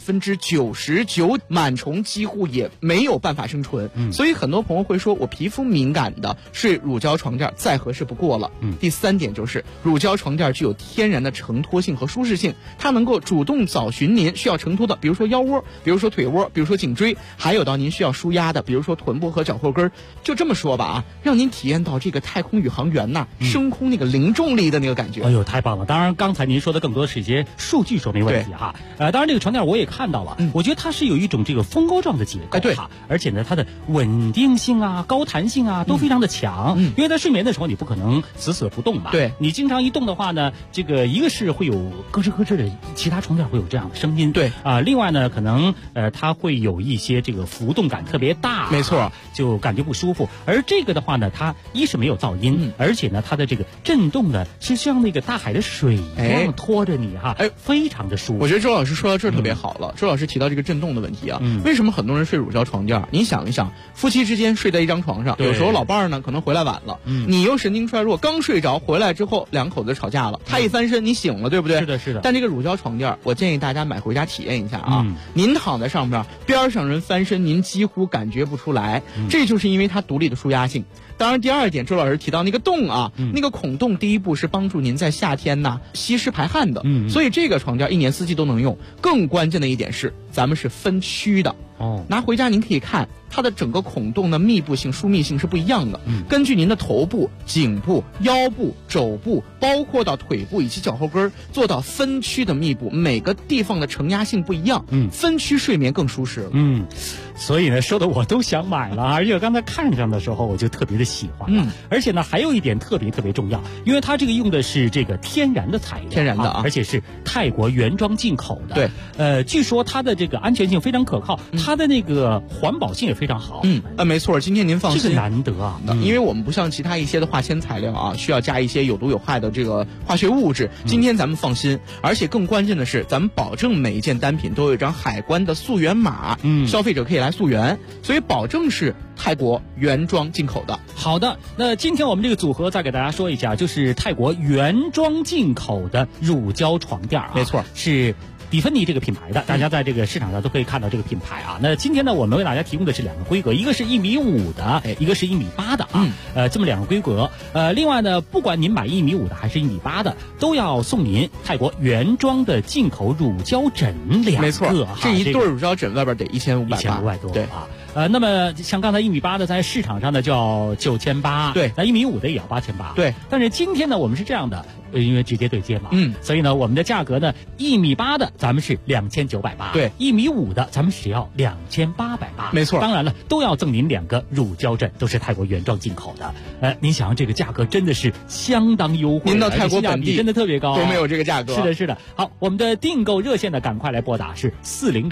99%，螨虫几乎也没有办法生存。所以很多朋友会说，我皮肤敏感的睡乳胶床垫再合适不过了。第三点就是乳胶床垫具有天然的承托性和舒适性，它能够主动找寻您需要承托的，比如说腰窝，比如说腿窝，比如说颈椎，还有到您需要舒压的，比如说臀部和脚后跟。就这么说吧啊，让您体验到这个太空宇航员呐，升空那个零重力的那个感觉。 哎呦，太棒了！当然，刚才您说的更多是一些数据说明问题哈。当然这个床垫我也看到了，我觉得它是有一种这个蜂窝状的结构哈，而且呢，它的稳定性啊、高弹性啊都非常的强。因为在睡眠的时候你不可能死死不动嘛， 对， 你经常一动的话呢，这个一个是会有咯吱咯吱的，其他床垫会有这样的声音， 对啊，另外呢，可能它会有一些这个浮动感特别大， 没错， 就感觉不舒服。而这个的话呢，它一是没有噪音，而且呢，它的这个震动呢是像那个大海的水一样拖着你哈，非常的舒服。 我觉得周老师说到这儿特别好了，周老师提到这个震动的问题啊，为什么很多人睡乳胶床垫？您想一想，夫妻之间睡在一张床上，有时候老伴儿呢可能回来晚了，你又神经衰弱，刚睡着回来之后两口子吵架了，他一翻身你醒了，对不对？ 是的，是的。 但这个乳胶床垫，我建议大家买回家体验一下啊。您躺在上边，边上人翻身，您几乎感觉不出来，这就是因为它独立的舒压性。当然，第二点，周老师提到那个洞啊，那个孔洞，第一步是帮助您在夏天呐吸湿排汗的，所以这个床垫一年四季都能用。更关键的一点是，咱们是分区的。拿回家您可以看它的整个孔洞的密布性、疏密性是不一样的。根据您的头部、颈部、腰部、肘部，包括到腿部以及脚后跟，做到分区的密布，每个地方的承压性不一样。分区睡眠更舒适了。 所以呢，说的我都想买了，而且刚才看上的时候我就特别的喜欢。而且呢，还有一点特别重要，因为它这个用的是这个天然的材料， 天然的啊， 而且是泰国原装进口的。 对， 据说它的这个安全性非常可靠，它的那个环保性也非常好。 没错，今天您放心， 这个难得啊， 因为我们不像其他一些的化纤材料啊，需要加一些有毒有害的这个化学物质。今天咱们放心，而且更关键的是，咱们保证每一件单品都有一张海关的溯源码，消费者可以来溯源，所以保证是泰国原装进口的。 好的，那今天我们这个组合再给大家说一下，就是泰国原装进口的乳胶床垫啊， 没错， 是迪芬妮这个品牌的，大家在这个市场上都可以看到这个品牌啊。那今天呢，我们为大家提供的是两个规格，一个是1.5米的，一个是1.8米的啊。这么两个规格。另外呢，不管您买1.5米的还是1.8米的，都要送您泰国原装的进口乳胶枕2个。 没错，这一对乳胶枕外边得1500 多。 对啊。那么像刚才1.8米的在市场上呢就要9800， 对， 那1.5米的也要8800， 对。 但是今天呢，我们是这样的，因为直接对接嘛，所以呢，我们的价格呢，1.8米的咱们是2980， 对 ，1.5米的咱们只要2880， 没错。 当然了，都要赠您2个乳胶枕，都是泰国原装进口的。您想这个价格真的是相当优惠， 您到泰国本地真的特别高， 都没有这个价格。 是的，是的。好，我们的订购热线呢，赶快来拨打是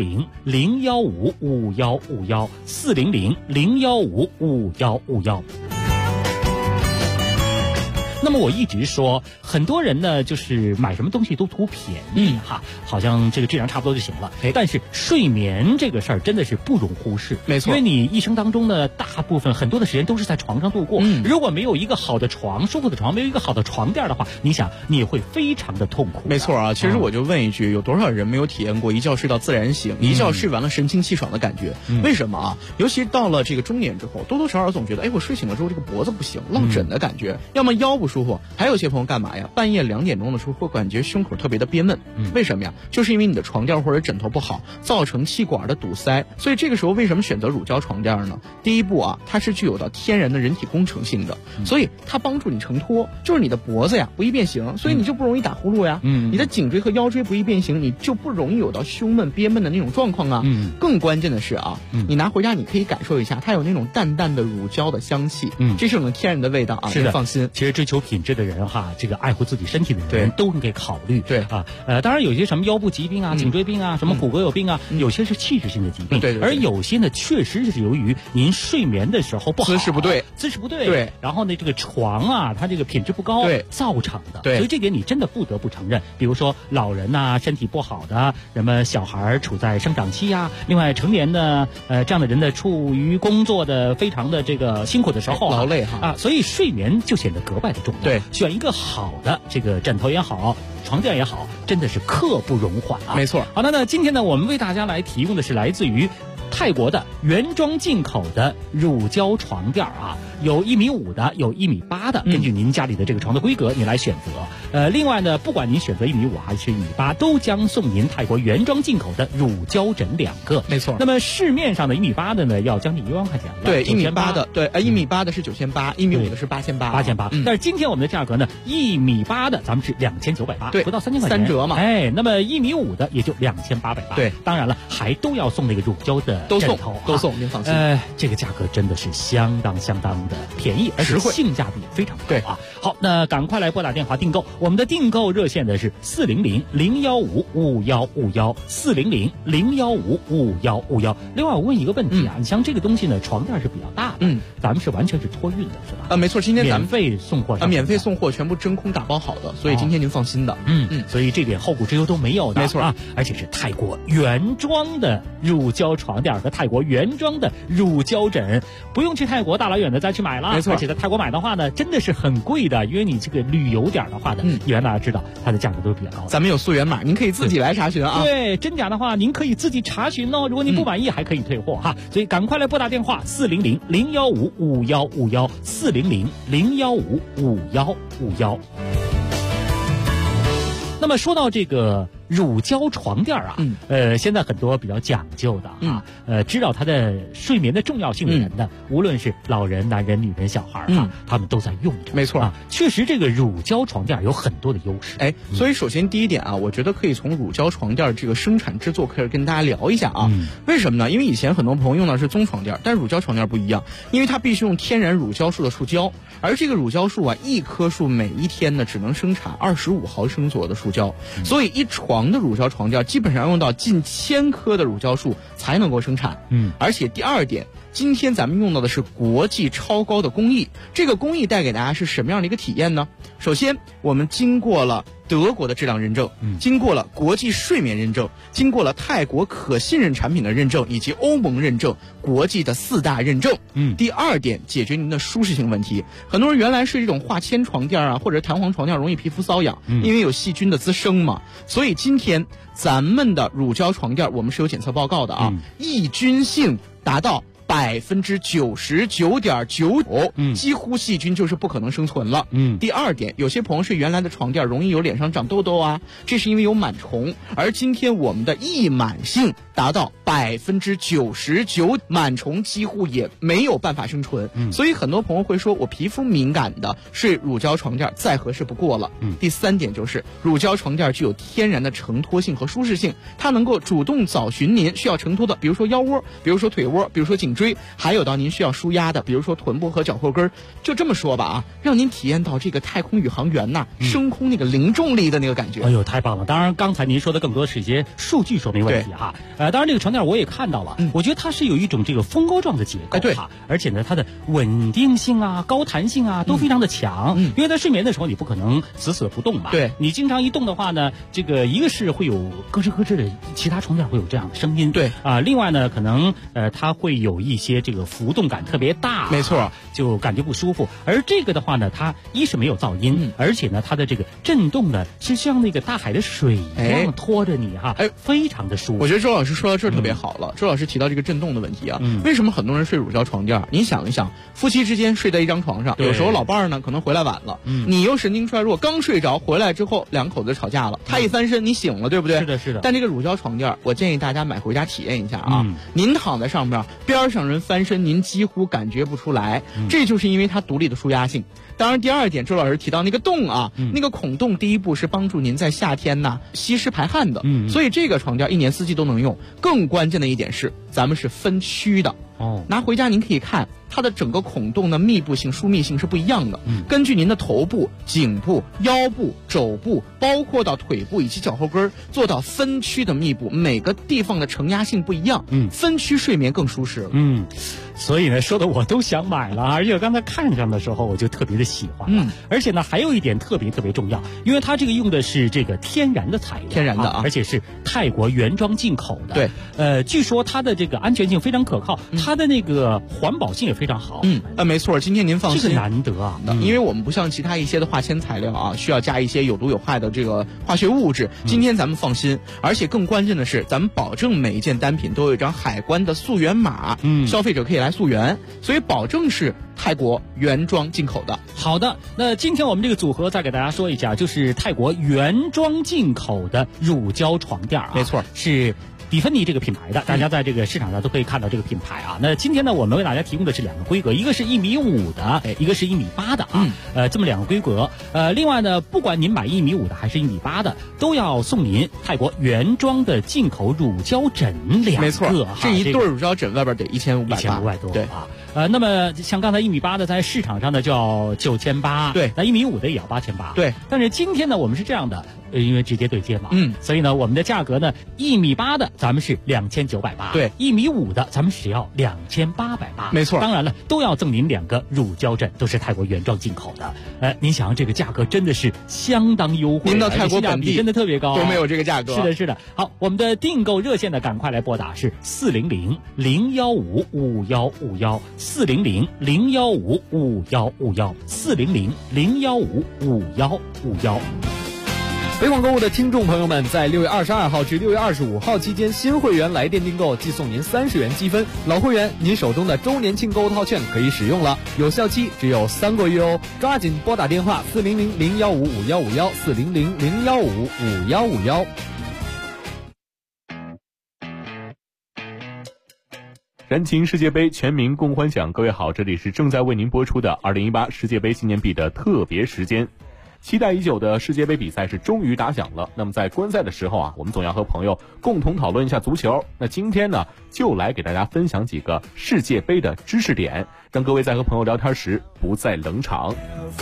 400-015-5151，400-015-5151。那么我一直说，很多人呢就是买什么东西都图便宜哈，好像这个质量差不多就行了。但是睡眠这个事儿真的是不容忽视， 没错。 因为你一生当中的大部分很多的时间都是在床上度过，如果没有一个好的床、舒服的床，没有一个好的床垫的话，你想你会非常的痛苦。 没错啊，其实我就问一句，有多少人没有体验过一觉睡到自然醒，一觉睡完了神清气爽的感觉？为什么啊？尤其到了这个中年之后，多多少少总觉得，我睡醒了之后这个脖子不行，落枕的感觉，要么腰不舒服，还有些朋友干嘛呀？半夜2点钟的时候会感觉胸口特别的憋闷，为什么呀？就是因为你的床垫或者枕头不好，造成气管的堵塞。所以这个时候为什么选择乳胶床垫呢？第一步啊，它是具有到天然的人体工程性的，所以它帮助你承托，就是你的脖子呀不易变形，所以你就不容易打呼噜呀。你的颈椎和腰椎不易变形，你就不容易有到胸闷憋闷的那种状况啊。更关键的是啊，你拿回家你可以感受一下，它有那种淡淡的乳胶的香气，这是种天然的味道啊。 是的， 放心。 其实追求求品质的人哈，这个爱护自己身体的人都能给考虑。 对啊，当然有些什么腰部疾病啊、颈椎病啊、什么骨骼有病啊，有些是器质性的疾病， 对， 而有些呢确实是由于您睡眠的时候不好， 姿势不对， 对，然后呢这个床啊它这个品质不高， 对， 造成的。 对， 所以这点你真的不得不承认。比如说老人呐，身体不好的，什么小孩处在生长期啊，另外成年的这样的人呢，处于工作的非常的这个辛苦的时候， 劳累哈啊，所以睡眠就显得格外的重要。 对， 选一个好的这个枕头也好，床垫也好，真的是刻不容缓啊。 没错。 好的，那今天呢，我们为大家来提供的是来自于泰国的原装进口的乳胶床垫啊，有1.5米的，有1.8米的，根据您家里的这个床的规格，你来选择。另外呢，不管您选择1.5米还是1.8米，都将送您泰国原装进口的乳胶枕2个。 没错。 那么市面上的1.8米的呢，要将近1万块钱了。 对，1.8米的，对，1.8米的是9800，1.5米的是8800。 但是今天我们的价格呢，1.8米的咱们是2980， 对， 不到3000块钱， 3折嘛。 哎，那么1.5米的也就2880。 对， 当然了，还都要送那个乳胶的枕头， 都送，您放心。 这个价格真的是相当的便宜，而且性价比非常高啊。好，那赶快来拨打电话订购，我们的订购热线的是400-015-5151，400-015-5151。另外我问一个问题啊，你像这个东西呢，床垫是比较大的，咱们是完全是托运的是吧？ 没错，今天咱们免费送货免费送货，全部真空打包好的，所以今天您放心的。 所以这点后顾之忧都没有的， 没错啊，而且是泰国原装的乳胶床垫和泰国原装的乳胶枕，不用去泰国大老远的再去买了。 没错， 而且在泰国买的话呢，真的是很贵的，因为你这个旅游点的话呢，一般大家知道它的价格都是比较高的。 咱们有溯源码，您可以自己来查询啊。 对，真假的话您可以自己查询哦。如果您不满意，还可以退货哈。所以赶快来拨打电话400-015-5151，400-015-5151。那么说到这个乳胶床垫啊，现在很多比较讲究的啊，知道它的睡眠的重要性的人呢，无论是老人、男人、女人、小孩啊，他们都在用着。 没错啊，确实这个乳胶床垫有很多的优势。 所以首先第一点啊，我觉得可以从乳胶床垫这个生产制作开始跟大家聊一下啊。为什么呢？因为以前很多朋友用的是棕床垫，但是乳胶床垫不一样，因为它必须用天然乳胶树的树胶，而这个乳胶树啊，一棵树每一天呢只能生产25毫升左右的树胶，所以一床的乳胶床垫基本上用到近1000棵的乳胶树才能够生产。而且第二点，今天咱们用到的是国际超高的工艺，这个工艺带给大家是什么样的一个体验呢？首先，我们经过了德国的质量认证，经过了国际睡眠认证，经过了泰国可信任产品的认证，以及欧盟认证，国际的4大认证。第二点，解决您的舒适性问题。很多人原来是这种化纤床垫啊，或者弹簧床垫容易皮肤瘙痒，因为有细菌的滋生嘛。所以今天咱们的乳胶床垫，我们是有检测报告的啊，抑菌性达到99.95%，几乎细菌就是不可能生存了。第二点，有些朋友睡原来的床垫容易有脸上长痘痘啊，这是因为有螨虫，而今天我们的抑螨性达到99%，螨虫几乎也没有办法生存。所以很多朋友会说，我皮肤敏感的睡乳胶床垫再合适不过了。第三点就是乳胶床垫具有天然的承托性和舒适性，它能够主动找寻您需要承托的，比如说腰窝，比如说腿窝，比如说颈椎，还有到您需要舒压的，比如说臀部和脚后跟。就这么说吧啊，让您体验到这个太空宇航员升空那个零重力的那个感觉。 哎呦，太棒了！当然，刚才您说的更多是一些数据说明问题哈。当然这个床垫我也看到了，我觉得它是有一种这个蜂窝状的结构哈，而且呢，它的稳定性啊、高弹性啊都非常的强。因为在睡眠的时候，你不可能死死不动嘛。 对， 你经常一动的话呢，这个一个是会有咯吱咯吱的，其他床垫会有这样的声音。 对啊，另外呢，可能它会有一些这个浮动感特别大， 没错， 就感觉不舒服。而这个的话呢，它一是没有噪音，而且呢，它的这个震动呢是像那个大海的水一样拖着你哈，非常的舒服。 我觉得周老师说到这儿特别好了。周老师提到这个震动的问题啊，为什么很多人睡乳胶床垫？您想一想，夫妻之间睡在一张床上，有时候老伴儿呢可能回来晚了，你又神经衰弱，刚睡着回来之后两口子吵架了，他一翻身你醒了，对不对？ 是的，是的。 但这个乳胶床垫，我建议大家买回家体验一下啊。您躺在上面，边上人翻身，您几乎感觉不出来，这就是因为它独立的舒压性。当然，第二点，周老师提到那个洞啊，那个孔洞，第一步是帮助您在夏天吸湿排汗的，所以这个床垫一年四季都能用。更关键的一点是，咱们是分区的。 拿回家您可以看它的整个孔洞的密布性、疏密性是不一样的。根据您的头部、颈部、腰部、肘部，包括到腿部以及脚后跟，做到分区的密布，每个地方的承压性不一样，分区睡眠更舒适了。 所以呢，说的我都想买了，而且刚才看上的时候我就特别的喜欢了。而且呢，还有一点特别重要，因为它这个用的是这个天然的材料， 天然的而且是泰国原装进口的。 对， 据说它的这个安全性非常可靠，它的那个环保性也非常好。 没错，今天您放心， 这个难得啊， 因为我们不像其他一些的化纤材料啊，需要加一些有毒有害的这个化学物质。今天咱们放心，而且更关键的是，咱们保证每一件单品都有一张海关的溯源码，消费者可以来溯源。所以保证是泰国原装进口的。 好的，那今天我们这个组合再给大家说一下，就是泰国原装进口的乳胶床垫啊， 没错，是蒂芬尼这个品牌的，大家在这个市场上都可以看到这个品牌啊。那今天呢，我们为大家提供的是两个规格，一个是1.5米的，一个是1.8米的啊。这么两个规格。另外呢，不管您买1.5米的还是1.8米的，都要送您泰国原装的进口乳胶枕2个。 没错，这一对乳胶枕外边得1500 多对啊。那么像刚才1.8米的在市场上呢就要9800， 对， 那1.5米的也要8800， 对。 但是今天呢，我们是这样的，因为直接对接嘛，所以呢，我们的价格呢，1.8米的咱们是2980， 对 ，1.5米的咱们只要2880， 没错。 当然了，都要赠您2个乳胶枕，都是泰国原装进口的。您想这个价格真的是相当优惠， 您到泰国本地真的特别高， 都没有这个价格。 是的。好，我们的订购热线呢，赶快来拨打是400-015-5151，400-015-5151，400-015-5151。 北广购物的听众朋友们，在6月22号至6月25号期间，新会员来电订购即送您30元积分，老会员您手中的周年庆购物套券可以使用了，有效期只有3个月哦，抓紧拨打电话400-015-5151，400-015-5151。 燃情世界杯，全民共欢享。各位好，这里是正在为您播出的2018世界杯纪念币的特别时间。期待已久的世界杯比赛是终于打响了。那么在观赛的时候啊，我们总要和朋友共同讨论一下足球。那今天呢，就来给大家分享几个世界杯的知识点，让各位在和朋友聊天时不再冷场。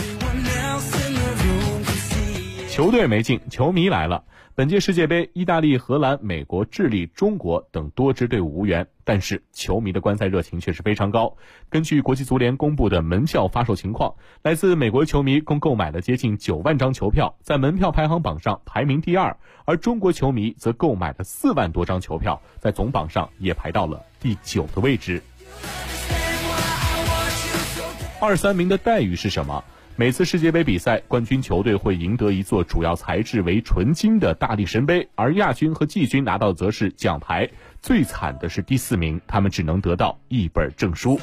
球队没进，球迷来了。本届世界杯，意大利、荷兰、美国、智利、中国等多支队伍无缘，但是球迷的观赛热情却是非常高。根据国际足联公布的门票发售情况，来自美国球迷共购买了接近9万张球票，在门票排行榜上排名第2，而中国球迷则购买了4万多张球票，在总榜上也排到了第9的位置。2、3名的待遇是什么？每次世界杯比赛，冠军球队会赢得一座主要材质为纯金的大力神杯，而亚军和季军拿到则是奖牌。最惨的是第4名，他们只能得到一本证书。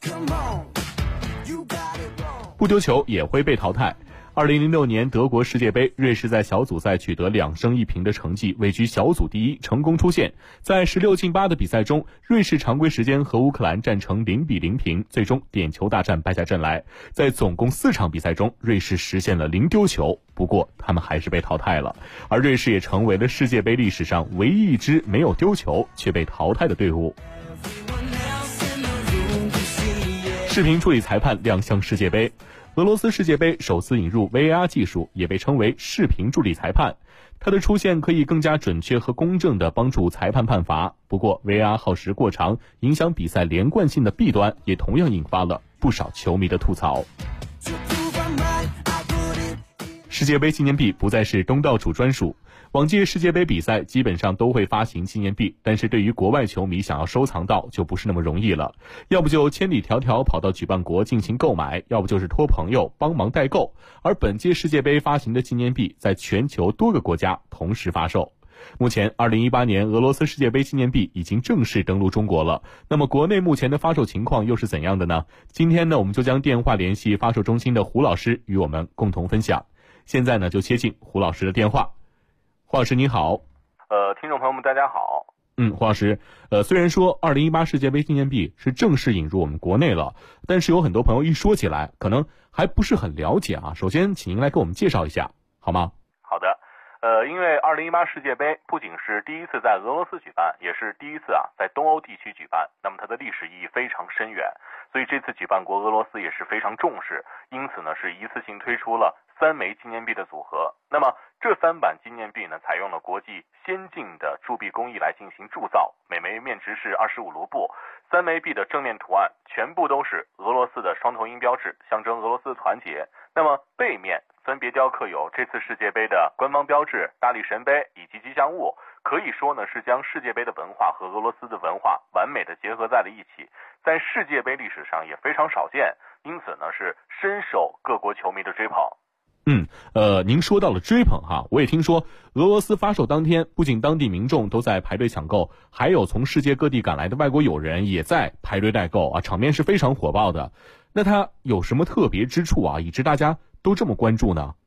不丢球也会被淘汰。2006年德国世界杯，瑞士在小组赛取得2胜1平的成绩，位居小组第1，成功出线。在16进8的比赛中，瑞士常规时间和乌克兰战成0-0平，最终点球大战败下阵来。在总共4场比赛中，瑞士实现了0丢球，不过他们还是被淘汰了。而瑞士也成为了世界杯历史上唯一一支没有丢球却被淘汰的队伍。视频处理裁判亮相世界杯。俄罗斯世界杯首次引入 VAR 技术，也被称为视频助理裁判。它的出现可以更加准确和公正地帮助裁判判罚。不过 VAR 耗时过长，影响比赛连贯性的弊端也同样引发了不少球迷的吐槽。世界杯纪念币不再是东道主专属。往届世界杯比赛基本上都会发行纪念币，但是对于国外球迷想要收藏到就不是那么容易了，要不就千里迢迢跑到举办国进行购买，要不就是托朋友帮忙代购。而本届世界杯发行的纪念币在全球多个国家同时发售。目前2018年俄罗斯世界杯纪念币已经正式登陆中国了，那么国内目前的发售情况又是怎样的呢？今天呢，我们就将电话联系发售中心的胡老师与我们共同分享。现在呢，就接进胡老师的电话。胡老师您好。 听众朋友们大家好。 胡老师，虽然说2018世界杯纪念币是正式引入我们国内了，但是有很多朋友一说起来可能还不是很了解啊。首先请您来给我们介绍一下好吗？ 好的。 因为2018世界杯不仅是第一次在俄罗斯举办，也是第一次在东欧地区举办，那么它的历史意义非常深远，所以这次举办国俄罗斯也是非常重视，因此呢是一次性推出了3枚纪念币的组合。那么这3版纪念币呢，采用了国际先进的铸币工艺来进行铸造，每枚面值是25卢布，3枚币的正面图案全部都是俄罗斯的双头鹰标志，象征俄罗斯的团结。那么背面分别雕刻有这次世界杯的官方标志、大力神杯以及吉祥物，可以说呢是将世界杯的文化和俄罗斯的文化完美的结合在了一起，在世界杯历史上也非常少见，因此呢是深受各国球迷的追捧。 您说到了追捧哈，我也听说俄罗斯发售当天，不仅当地民众都在排队抢购，还有从世界各地赶来的外国友人也在排队代购啊，场面是非常火爆的。那它有什么特别之处啊，以致大家都这么关注呢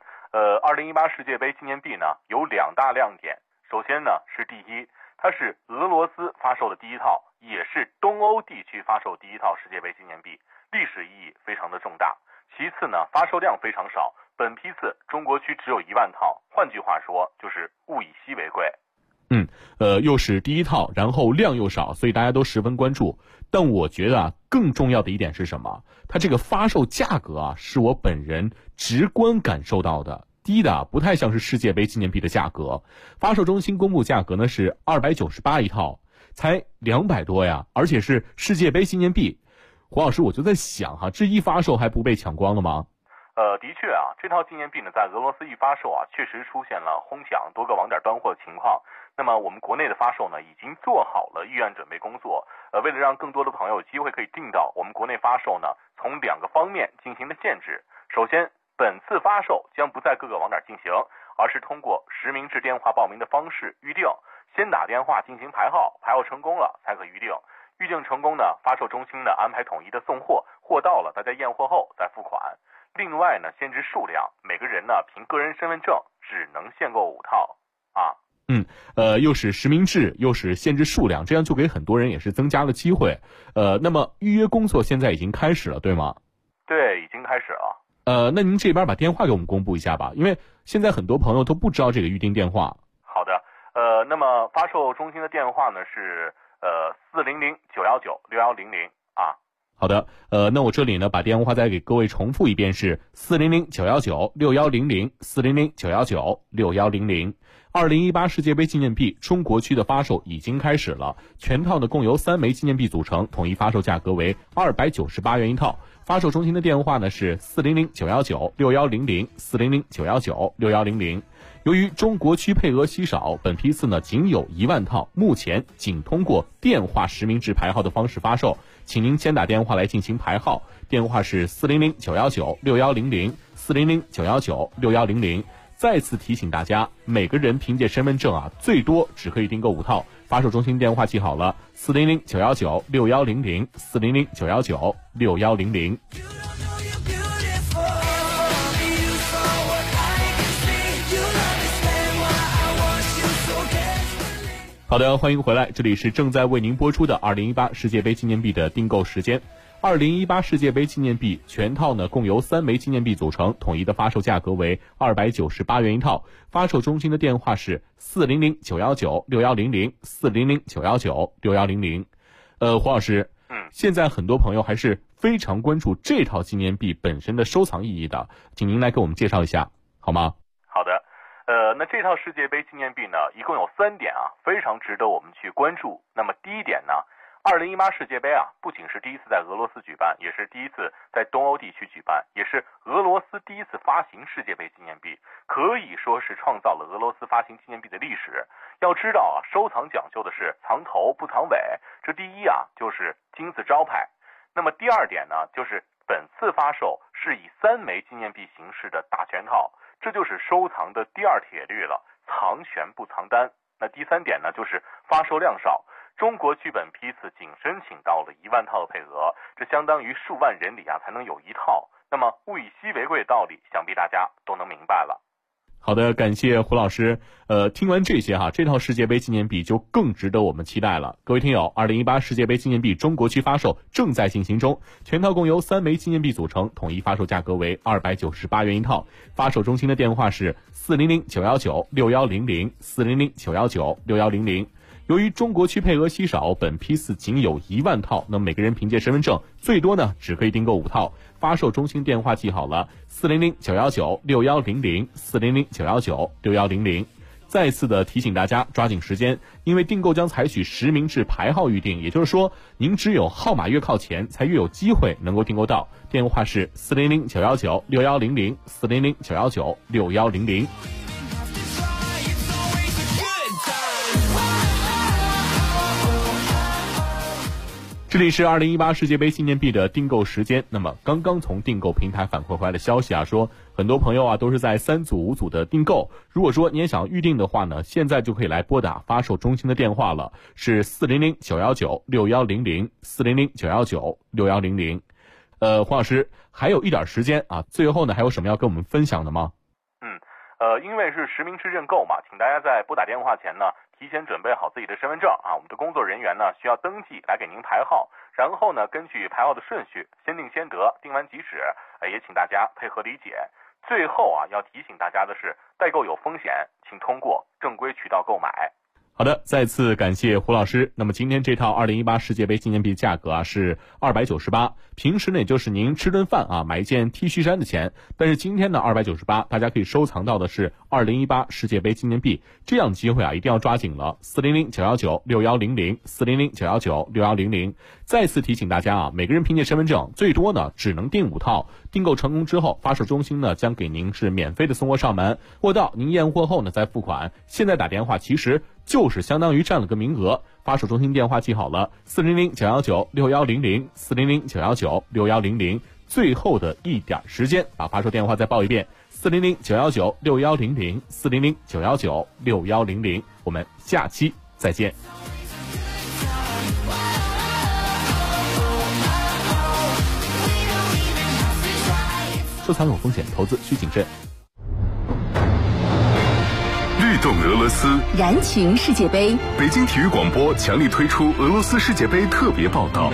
？2018世界杯纪念币呢有2大亮点，首先呢是第一，它是俄罗斯发售的第一套，也是东欧地区发售第一套世界杯纪念币，历史意义非常的重大。其次呢，发售量非常少，本批次中国区只有1万套，换句话说就是物以稀为贵。 又是第一套，然后量又少，所以大家都十分关注。但我觉得更重要的一点是什么？它这个发售价格是我本人直观感受到的，低的不太像是世界杯纪念币的价格。发售中心公布价格呢是298一套，才200多呀，而且是世界杯纪念币。黄老师，我就在想这一发售还不被抢光了吗？ 的确这套纪念币呢，在俄罗斯一发售确实出现了哄抢，多个网点断货的情况。那么我们国内的发售呢，已经做好了预案准备工作。为了让更多的朋友有机会可以订到，我们国内发售呢，从2个方面进行了限制。首先，本次发售将不在各个网点进行，而是通过实名制电话报名的方式预定，先打电话进行排号，排号成功了才可预定。预定成功呢，发售中心呢安排统一的送货，货到了大家验货后再付款。另外呢，限制数量，每个人呢凭个人身份证只能限购5套又是实名制，又是限制数量，这样就给很多人也是增加了机会。那么预约工作现在已经开始了，对吗？ 对，已经开始了。 那您这边把电话给我们公布一下吧，因为现在很多朋友都不知道这个预定电话。 好的，那么发售中心的电话呢是400-919-6100 好的，那我这里呢把电话再给各位重复一遍，是400-919-6100 400-919-6100。2018世界杯纪念币中国区的发售已经开始了，全套呢共由3枚纪念币组成，统一发售价格为298元一套。发售中心的电话呢是400-919-6100 400-919-6100。由于中国区配额稀少，本批次呢仅有1万套，目前仅通过电话实名制排号的方式发售，请您先打电话来进行排号，电话是400-919-6100 400-919-6100。再次提醒大家，每个人凭借身份证最多只可以订购5套。发售中心电话记好了，400-919-6100 400-919-6100。好的，欢迎回来，这里是正在为您播出的2018世界杯纪念币的订购时间。2018世界杯纪念币全套呢共由3枚纪念币组成，统一的发售价格为298元一套。发售中心的电话是400-919-6100 400-919-6100。黄老师，现在很多朋友还是非常关注这套纪念币本身的收藏意义的，请您来给我们介绍一下好吗？ 好的，那这套世界杯纪念币呢，一共有3点非常值得我们去关注。那么第一点呢，2018世界杯不仅是第一次在俄罗斯举办，也是第一次在东欧地区举办，也是俄罗斯第一次发行世界杯纪念币，可以说是创造了俄罗斯发行纪念币的历史。要知道收藏讲究的是藏头不藏尾，这第一就是金字招牌。那么第二点呢，就是本次发售是以3枚纪念币形式的大全套，这就是收藏的第2铁律了，藏全不藏单。那第3点呢，就是发售量少。中国区本批次仅申请到了1万套的配额，这相当于数万人里才能有1套。那么物以稀为贵的道理，想必大家都能明白了。 好的，感谢胡老师。听完这些这套世界杯纪念币就更值得我们期待了。各位听友，2018世界杯纪念币中国区发售正在进行中，全套共由3枚纪念币组成，统一发售价格为298元一套。发售中心的电话是400-919-6100 400-919-6100。由于中国区配额稀少，本批次仅有1万套，那么每个人凭借身份证最多呢只可以订购5套。发售中心电话记好了，400-919-6100 400-919-6100。再次的提醒大家抓紧时间，因为订购将采取实名制排号预订，也就是说您只有号码越靠前才越有机会能够订购到。电话是400-919-6100 400-919-6100。这里是2018世界杯纪念币的订购时间。那么刚刚从订购平台反馈回来的消息说很多朋友都是在3组5组的订购。如果说你也想预定的话呢，现在就可以来拨打发售中心的电话了，是400-919-6100 400-919-6100。黄老师还有一点时间最后呢还有什么要跟我们分享的吗？ 因为是实名制认购嘛，请大家在拨打电话前呢提前准备好自己的身份证我们的工作人员呢需要登记来给您排号，然后呢根据排号的顺序先定先得，定完即止，也请大家配合理解。最后要提醒大家的是，代购有风险，请通过正规渠道购买。 好的，再次感谢胡老师。那么今天这套2018世界杯纪念币价格是298，平时呢也就是您吃顿饭买一件 T 恤衫的钱，但是今天呢298，大家可以收藏到的是2018世界杯纪念币，这样机会一定要抓紧了。400-919-6100 400-919-6100。再次提醒大家每个人凭借身份证最多呢只能订5套，订购成功之后，发售中心呢将给您是免费的送货上门，货到您验货后呢再付款。现在打电话其实就是相当于占了个名额。发售中心电话记好了，400-919-6100 400-919-6100。最后的一点时间，把发售电话再报一遍，400-919-6100 400-919-6100。我们下期再见。收藏有风险，投资需谨慎。 律动俄罗斯， 燃情世界杯。 北京体育广播强力推出俄罗斯世界杯特别报道。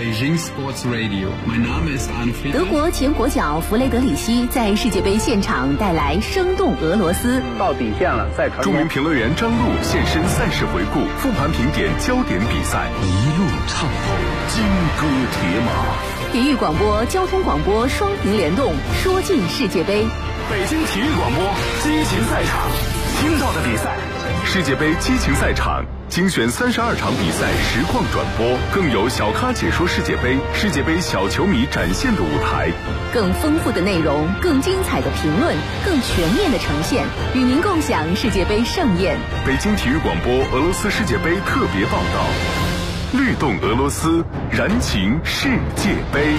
德国前国脚弗雷德里希在世界杯现场带来生动俄罗斯。 到底线了，再传。 著名评论员张璐现身赛事回顾，复盘评点焦点比赛，一路畅通，金戈铁马。 体育广播、交通广播双屏联动，说尽世界杯。 北京体育广播激情赛场，听到的比赛，世界杯激情赛场精选32场比赛实况转播，更有小咖解说世界杯，世界杯小球迷展现的舞台， 更丰富的内容，更精彩的评论，更全面的呈现，与您共享世界杯盛宴。 北京体育广播俄罗斯世界杯特别报道，律动俄罗斯，燃情世界杯。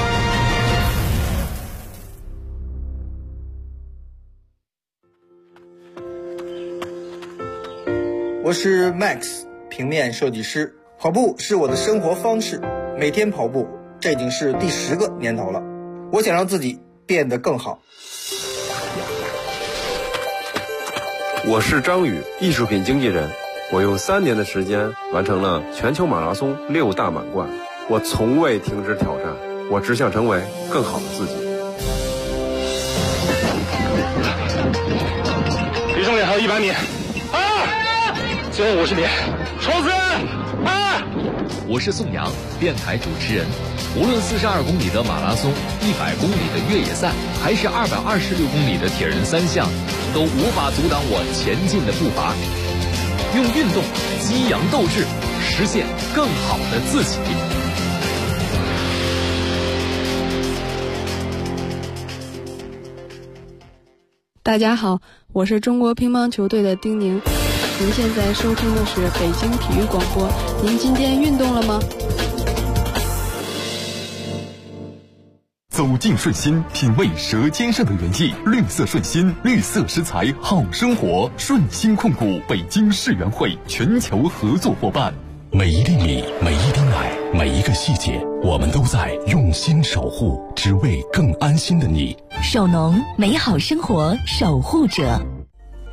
我是 Max， 平面设计师。跑步是我的生活方式，每天跑步，这已经是第10个年头了。我想让自己变得更好。 我是张宇，艺术品经纪人。我用3年的时间完成了全球马拉松6大满贯。我从未停止挑战，我只想成为更好的自己。 离终点还有100米。最后50米，冲刺！ 我是宋阳，电台主持人。无论42公里的马拉松、100公里的越野赛，还是226公里的铁人3项，都无法阻挡我前进的步伐。用运动激扬斗志，实现更好的自己。 大家好，我是中国乒乓球队的丁宁。您现在收听的是北京体育广播。您今天运动了吗？ 走进顺心，品味舌尖上的原意。绿色顺心，绿色食材好生活。顺心控股北京世园会全球合作伙伴。每一粒米，每一滴奶，每一个细节，我们都在用心守护，只为更安心的你。 守农，美好生活守护者。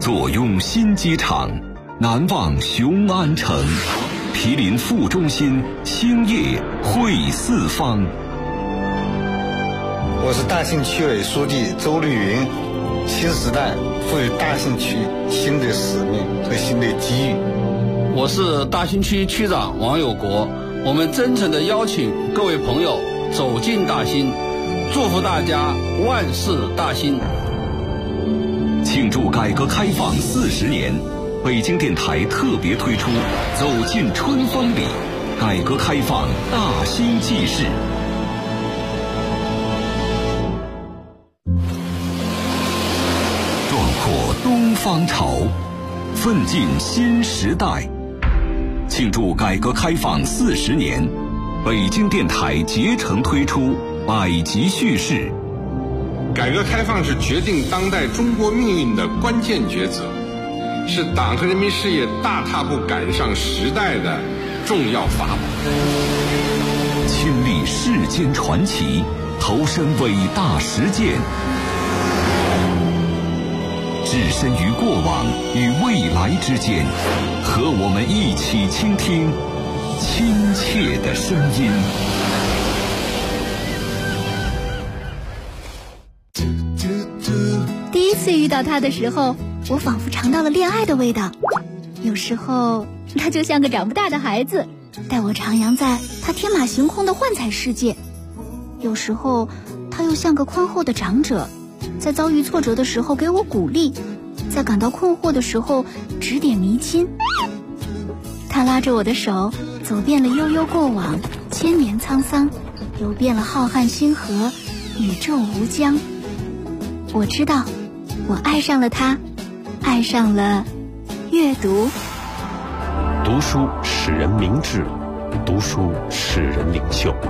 坐拥新机场，难忘雄安城，毗邻副中心，兴业汇四方。 我是大兴区委书记周绿云。新时代赋予大兴区新的使命和新的机遇。 我是大兴区区长王有国。我们真诚地邀请各位朋友走进大兴，祝福大家万事大兴。 庆祝改革开放40年，北京电台特别推出《走进春风里》，改革开放大兴纪事。壮阔东方潮，奋进新时代。庆祝改革开放40年，北京电台竭诚推出百集叙事。 改革开放是决定当代中国命运的关键抉择，是党和人民事业大踏步赶上时代的重要法宝。 亲历世间传奇，投身伟大实践，置身于过往与未来之间，和我们一起倾听亲切的声音。 第一次遇到他的时候，我仿佛尝到了恋爱的味道。有时候他就像个长不大的孩子，带我徜徉在他天马行空的幻彩世界。有时候他又像个宽厚的长者，在遭遇挫折的时候给我鼓励，在感到困惑的时候指点迷津。他拉着我的手，走遍了悠悠过往，千年沧桑，游遍了浩瀚星河，宇宙无疆。我知道，我爱上了他，爱上了阅读。 读书使人明智，读书使人领袖。